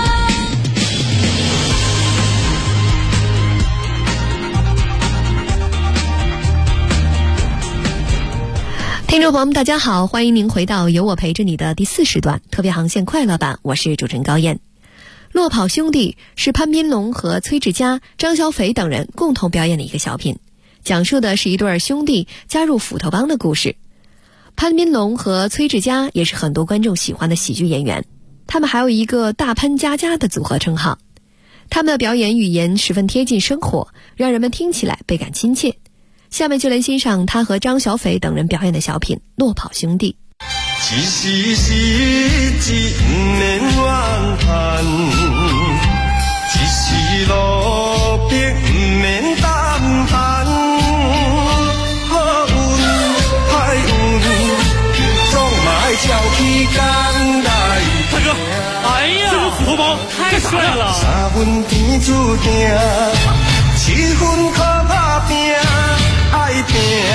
听众朋友们，大家好，欢迎您回到有我陪着你的第4时段特别航线快乐版，我是主持人高燕。落跑兄弟是潘斌龙和崔志佳、张小斐等人共同表演的一个小品，讲述的是一对兄弟加入斧头帮的故事。潘斌龙和崔志佳也是很多观众喜欢的喜剧演员，他们还有一个大潘家家的组合称号。他们的表演语言十分贴近生活，让人们听起来倍感亲切。下面就来欣赏他和张小斐等人表演的小品《落跑兄弟》。
一时失志不免怨叹，一时落魄不免胆寒。好运歹运，总嘛爱照起工来。
大哥，哎呀，这个斧头帮太帅了！
三分天注定，七分靠打拼，爱拼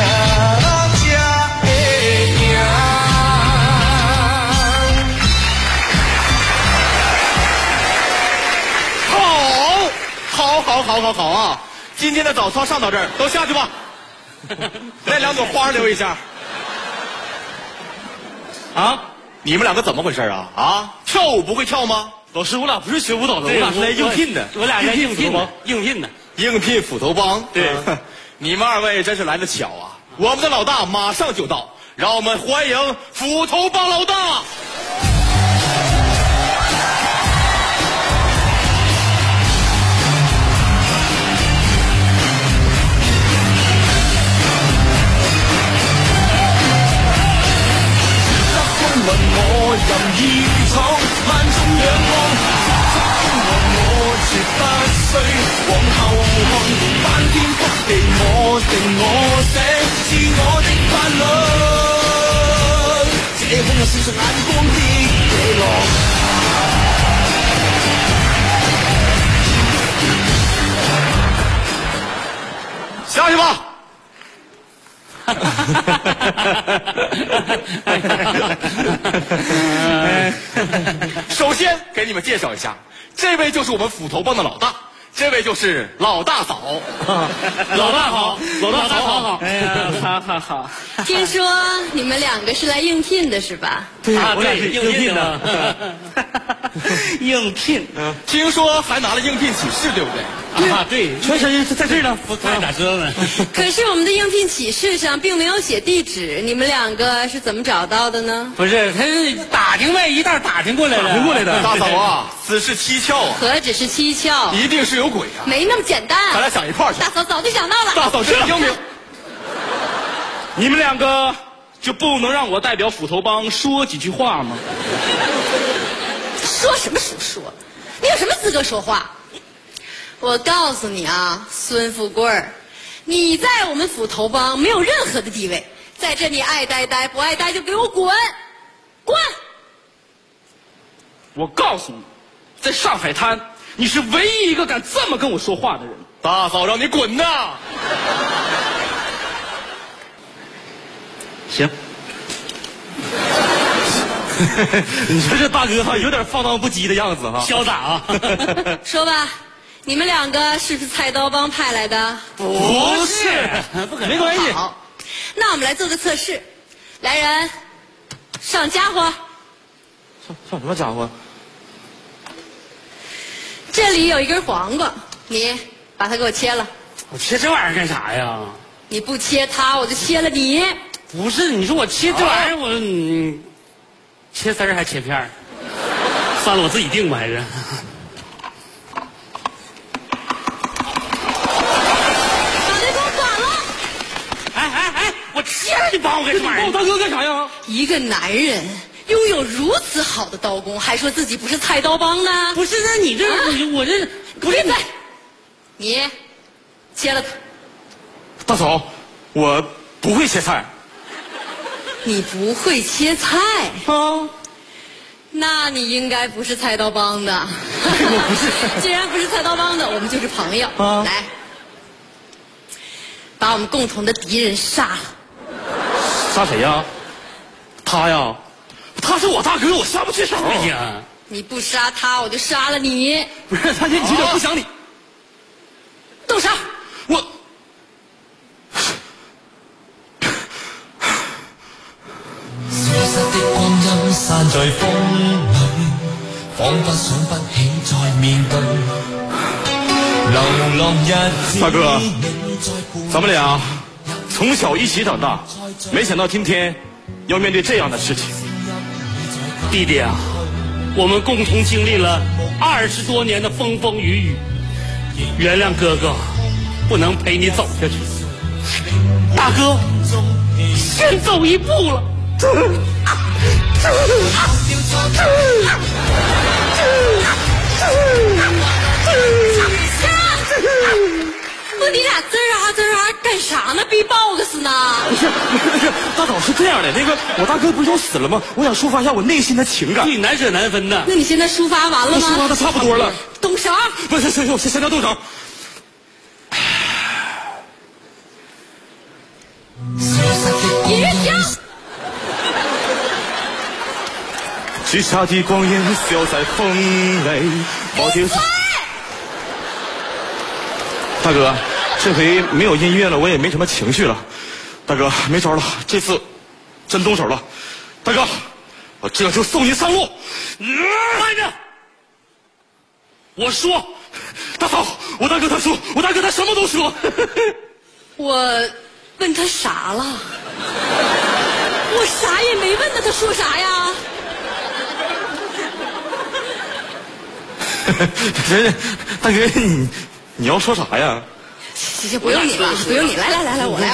才会赢。
好啊！今天的早操上到这儿，都下去吧。那2朵花留一下。啊，你们2个怎么回事啊？啊，跳舞不会跳吗？
老师，我俩不是学舞蹈的，我俩是来应聘的。我俩来应聘的，
应聘斧头帮。对，你们2位真是来得巧啊！我们的老大马上就到，让我们欢迎斧头帮老大。
问我任意闖，萬眾仰望，我絕不需往後看，翻天覆地我定我寫，是我的法律，這空有閃爍眼光的野狼。
下去吧。首先给你们介绍一下，这位就是我们斧头帮的老大，这位就是老大嫂。
老大好，老大嫂好。
哎呀，好。听说你们2个是来应聘的是吧？
对，我俩是应聘的。
应聘。
听说还拿了应聘启事，对不对？
啊，对，全是在这儿呢，太咋知道呢？
可是我们的应聘启事上并没有写地址，你们2个是怎么找到的呢？
不是，他是打听呗，一道打听过来的。
大嫂啊，此事蹊跷啊！
何止是蹊跷，
一定是有鬼啊！
没那么简单，
咱俩想一块儿去。
大嫂早就想到了。
大嫂真英明。
你们2个就不能让我代表斧头帮说几句话吗？
说什么说？你有什么资格说话？我告诉你啊，孙富贵儿，你在我们斧头帮没有任何的地位，在这你爱待待，不爱待就给我滚！滚！
我告诉你，在上海滩，你是唯一一个敢这么跟我说话的人。
大嫂让你滚呐！
行。你说这大哥哈有点放荡不羁的样子哈，潇洒啊！
说吧，你们2个是不是菜刀帮派来的？
不是，不可能，没关系。
好，那我们来做个测试，来人，上家伙。
上什么家伙？
这里有一根黄瓜，你把它给我切了。
我切这玩意儿干啥呀？
你不切它，我就切了你。
不是，你说我切这玩意儿，我切丝儿还切片儿？算了，我自己定吧，还是。
把这给我管了！
哎，我切了你帮我干什么？你帮我大哥干啥呀？
一个男人拥有如此好的刀工，还说自己不是菜刀帮呢？
不是，那你这、我这不是
闭嘴！你切了它。
大嫂，我不会切菜。
你不会切菜
啊？
那你应该不是菜刀帮的。
我不是。
既然不是菜刀帮的，我们就是朋友。
啊，
来，把我们共同的敌人杀了。
杀谁呀？他呀，他是我大哥，我下不去手。哎呀，
你不杀他，我就杀了你。
不是，他这有点不讲理。
动手！
我。
散在風裏，彷彿想不起再面對。流浪日子，
大哥，咱们俩從小一起長大，沒想到今天要面對這樣的事情。
弟弟啊，我們共同經歷了20多年的風風雨雨，原諒哥哥不能陪你走下去。大哥，先走一步了。
不，你俩滋啊干啥呢？比 box 呢？
不是，大嫂是这样的，那个我大哥不是都死了吗？我想抒发一下我内心的情感。
你难舍难分的。
那你现在抒发完了吗？
抒发的差不多了。
动手！
不是，我现在动手。
音乐停。
许下的光阴消在风里。
闭嘴！
大哥，这回没有音乐了，我也没什么情绪了。大哥，没招了，这次真动手了。大哥，我这就送你上路。
慢着！我说，
大嫂，我大哥他说，我大哥他什么都说。
我问他啥了？我啥也没问呢，他说啥呀？
大哥，你要说啥呀？
行，不用你了，不用你，来，我来，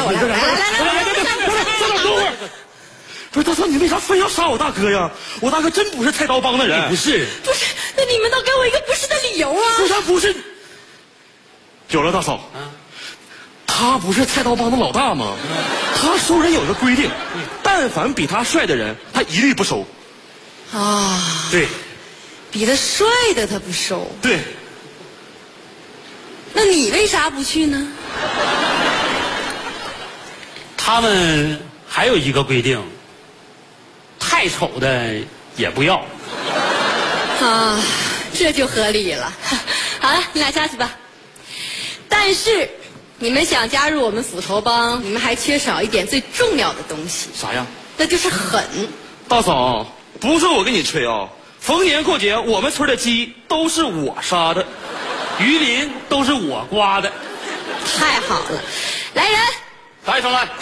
不是大嫂，你为啥非要杀我大哥呀？我大哥真不是菜刀帮的人。
不是，
那你们倒给我一个不是的理由啊！
为啥不是？有了，大嫂，他不是菜刀帮的老大吗？他收人有一个规定，但凡比他帅的人，他一律不收。
啊，
对。
比他帅的他不收，
对。
那你为啥不去呢？
他们还有一个规定，太丑的也不要。
啊，这就合理了。好了，你俩下去吧。但是你们想加入我们斧头帮，你们还缺少一点最重要的东西。
啥呀？
那就是狠。
大嫂，不是我跟你吹啊。逢年过节，我们村的鸡都是我杀的，
鱼鳞都是我刮的。
太好了，来人，
来上来。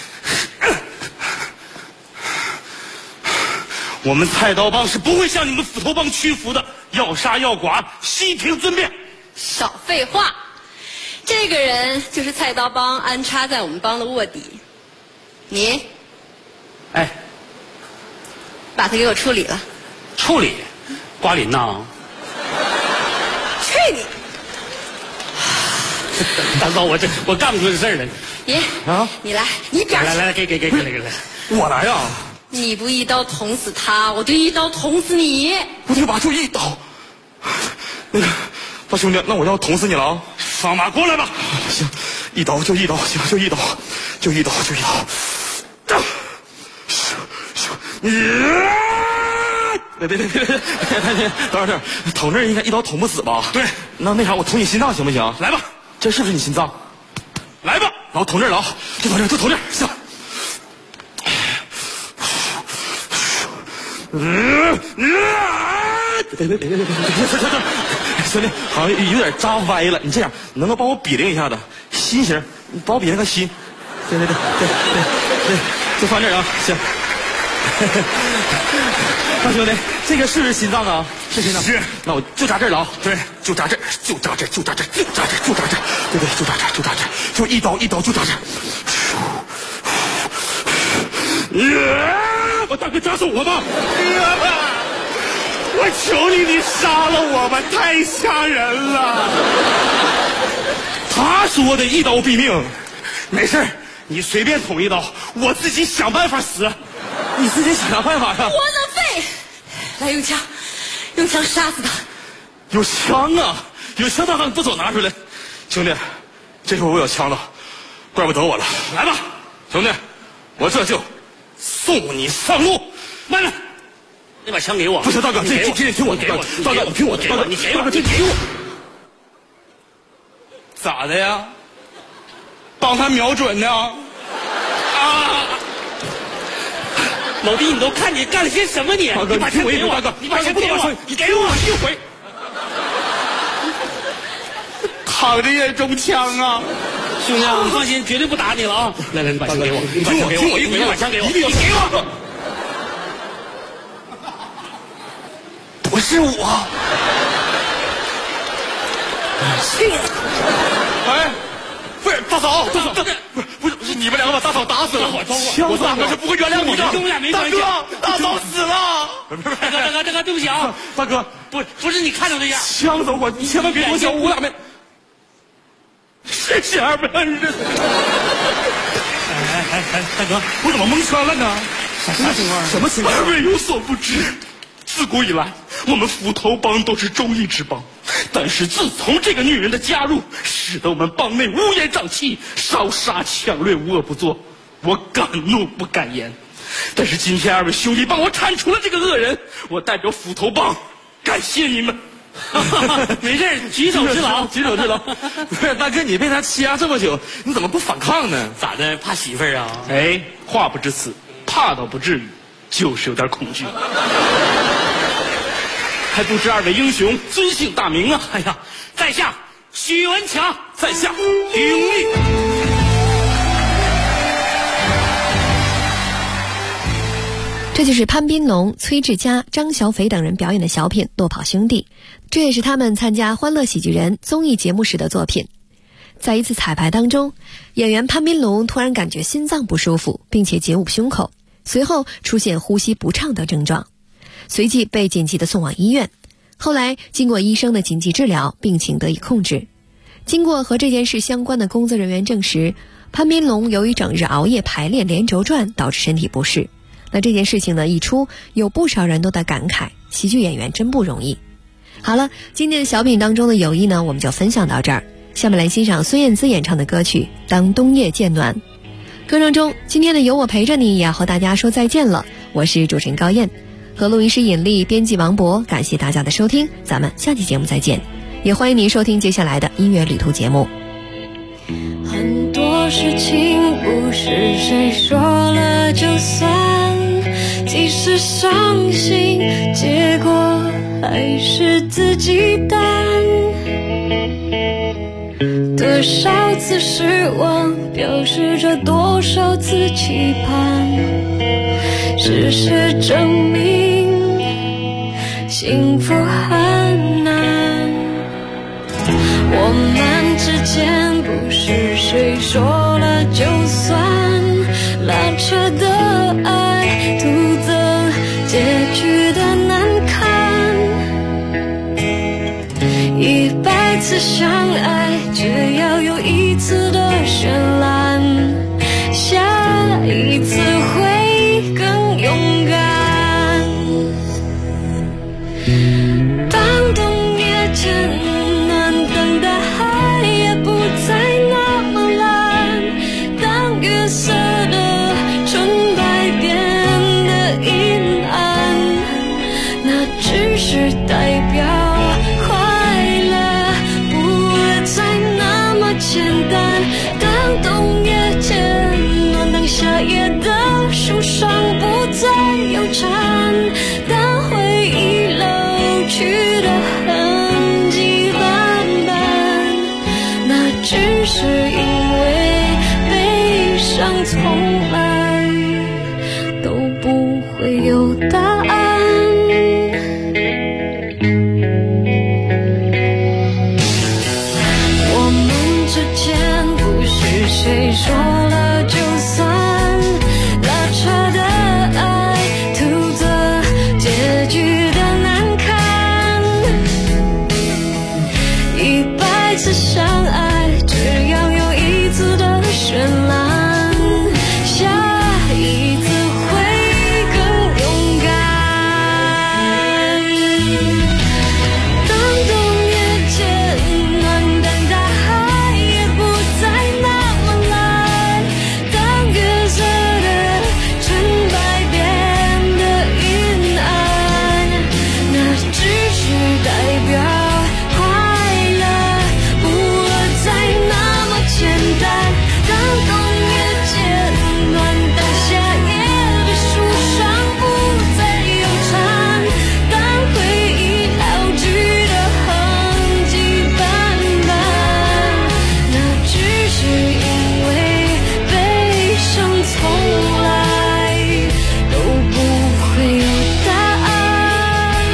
我们菜刀帮是不会向你们斧头帮屈服的，要杀要剐，悉听尊便。
少废话，这个人就是菜刀帮安插在我们帮的卧底。你，
哎，
把他给我处理了。
处理，刮鳞呐！
去你！
大嫂，我干不出这事儿来。
你啊，你来，你边
来，给来，
我来呀！
你不一刀捅死他，我就一刀捅死你。
我这把就一刀。那个大兄弟，那我要捅死你了啊！
放马过来吧。
行，一刀就一刀，行，就一刀。别，等会儿，捅这儿应该一刀捅不死吧？
对，
那啥，我捅你心脏行不行？
来吧，
这是不是你心脏？
来吧，
然后捅这儿了啊，就捅这儿，行。别，兄弟，好像有点扎歪了。你这样，你能不能帮我比量一下子？心型，你帮我比那个心。对，就放这儿啊，行。大兄弟，这个是心脏啊？是心脏。
是。
那我就扎这儿了啊。
对，
就扎这儿。对，就扎这儿，就一刀就扎这儿。 大哥抓走我吧！哥，我求你，你杀了我吧，太吓人了。他说的一刀毙命，没事，你随便捅一刀，我自己想办法死。你自己想啥办法呀？
窝囊废！来，用枪杀死他。
有枪啊！有枪，大哥，你不走拿出来。兄弟，这回我有枪了，怪不得我了。来吧，兄弟，我这就送你上路。慢着，
那把枪给我。
不行，大哥，这听我，
给我，
大哥，听我，大哥，
你给我，
这听我。咋的呀？帮他瞄准呢？啊！
老弟，你都看你干了些什么？你把枪给我，
大哥，
你把枪给我，你给我
一回。躺着也中枪啊！
兄弟，你放心，绝对不打你了啊！来，你把枪给我，你把枪给我，你把枪给我，你给我！
不是我。哎，不是大嫂，不是你们两个把大嫂打死了，我大哥是不会原谅你的。
跟我俩没关系。
大嫂死了。
大哥，对不起啊，
大哥，
不是你看着这样。
枪走我，你千万别多想，我俩没。是前面人。
大哥，我怎么蒙圈了呢？啥情况？
什么情况？二位有所不知，自古以来，我们斧头帮都是忠义之帮，但是自从这个女人的加入，使得我们帮内乌烟瘴气，烧杀抢掠，无恶不作。我敢怒不敢言。但是今天二位兄弟帮我铲除了这个恶人，我代表斧头帮感谢你们。
没事，举手之劳，
举手之劳。不是大哥，你被他欺压这么久，你怎么不反抗呢？
咋的？怕媳妇儿啊？
哎，话不至此，怕倒不至于，就是有点恐惧。还不知二位英雄尊姓大名啊？
哎呀，在下许文强，
在下鼎力。
这就是潘斌龙、崔志佳、张小斐等人表演的小品《落跑兄弟》，这也是他们参加《欢乐喜剧人》综艺节目时的作品。在一次彩排当中，演员潘斌龙突然感觉心脏不舒服，并且紧捂胸口，随后出现呼吸不畅等症状，随即被紧急的送往医院。后来经过医生的紧急治疗，病情得以控制。经过和这件事相关的工作人员证实，潘斌龙由于整日熬夜排练连轴转，导致身体不适。那这件事情呢一出，有不少人都在感慨，喜剧演员真不容易。好了，今天的小品当中的友谊呢，我们就分享到这儿。下面来欣赏孙燕姿演唱的歌曲《当冬夜渐暖》。歌声中，今天的有我陪着你也要和大家说再见了。我是主持人高燕，和录音师尹丽，编辑王博，感谢大家的收听，咱们下期节目再见。也欢迎您收听接下来的音乐旅途节目。
很多事情不是谁说了就算，即使伤心，结果还是自己担。多少次失望，表示着多少次期盼。事实证明，幸福很难。我们之间不是谁说了就算，拉扯的爱，徒增结局的难堪。100次相爱，只要有1次的绚烂，下一次会更勇敢。当冬夜渐暖，当大海也不再那么蓝，当月色的纯白变得阴暗，那只是代表简单。当冬夜渐暖，当夏夜的树上不再有蝉，当回忆老去的痕迹斑斑，那只是因为悲伤从来都不会有答案。谁说了就算，拉扯的爱， 再次相爱，只要有一次的绚烂，下一次会更勇敢。当冬夜渐暖，当大海也不再那么蓝，当月色的纯白变得阴暗，那只是代表快乐不会再那么简单。当冬夜渐暖，当夏夜的树上不再有蝉，当回忆老去的痕迹斑斑，那只是因为悲伤从来都不会有答案。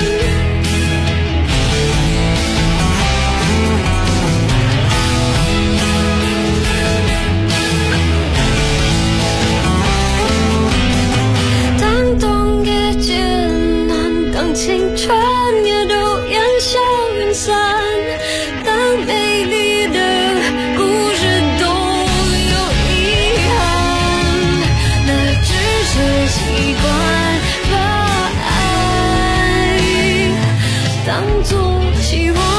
当冬夜渐暖，当青春也都烟消云散，当美丽的故事都有遗憾，那只是习惯把爱当作希望。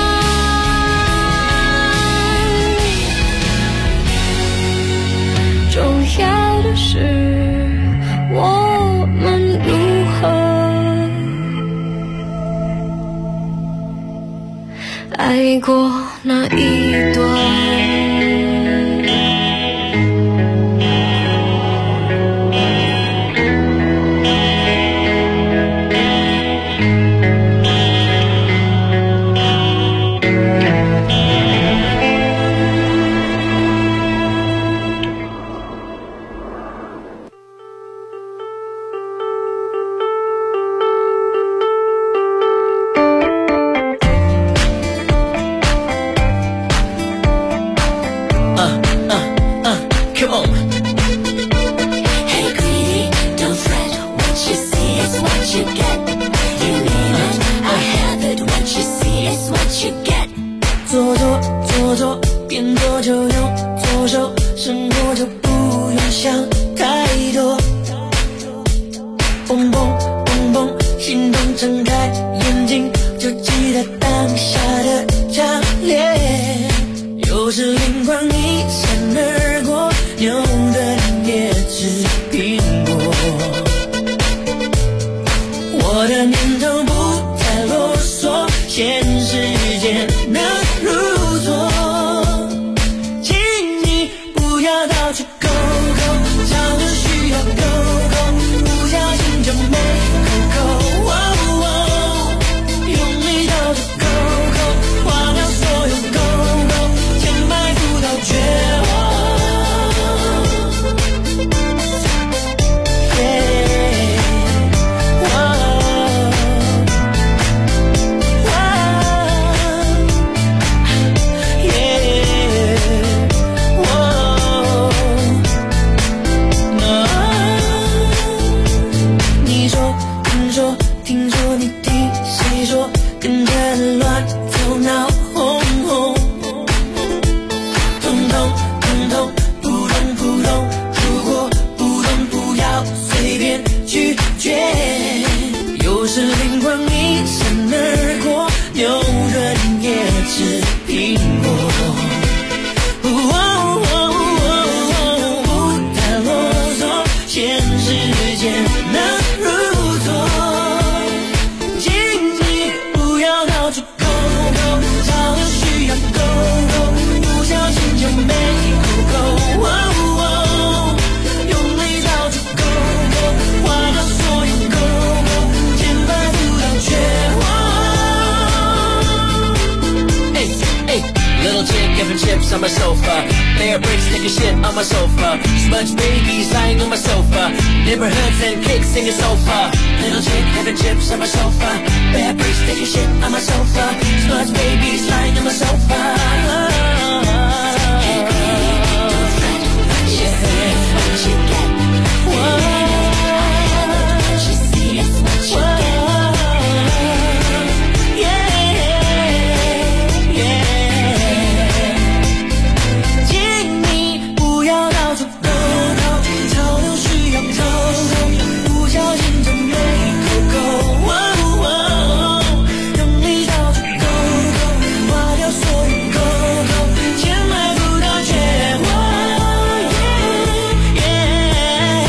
重要的是我们如何爱过那一段。
Come on. Hey, greedy, don't fret. What you see is what you get. You name it, I have it. What you see is what you get.
做，边做就用左手，生活就不用想太多。蹦蹦蹦蹦，心动睁开眼睛，就记得当下的强烈。有时灵光一闪而过，牛顿也吃苹果。我的念头不再啰嗦，现实间能如昨。请你不要到处勾勾，找着需要勾勾，不小心就没扣扣。用力到处勾勾，忘掉所有勾勾，千百度到绝望。听说你听谁说，跟着乱头脑哄哄，通通扑通扑通，如果不懂不要随便拒绝。有时灵光一闪而过，牛顿也吃苹果。不太啰嗦，现实间能如昨。
Little chick giving chips on my sofa. Bear bricks taking shit on my sofa. Smudge babies lying on my sofa. Neighborhoods and kids singing sofa. Little chick having chips on my sofa. Bear bricks taking shit on my sofa. Smudge babies lying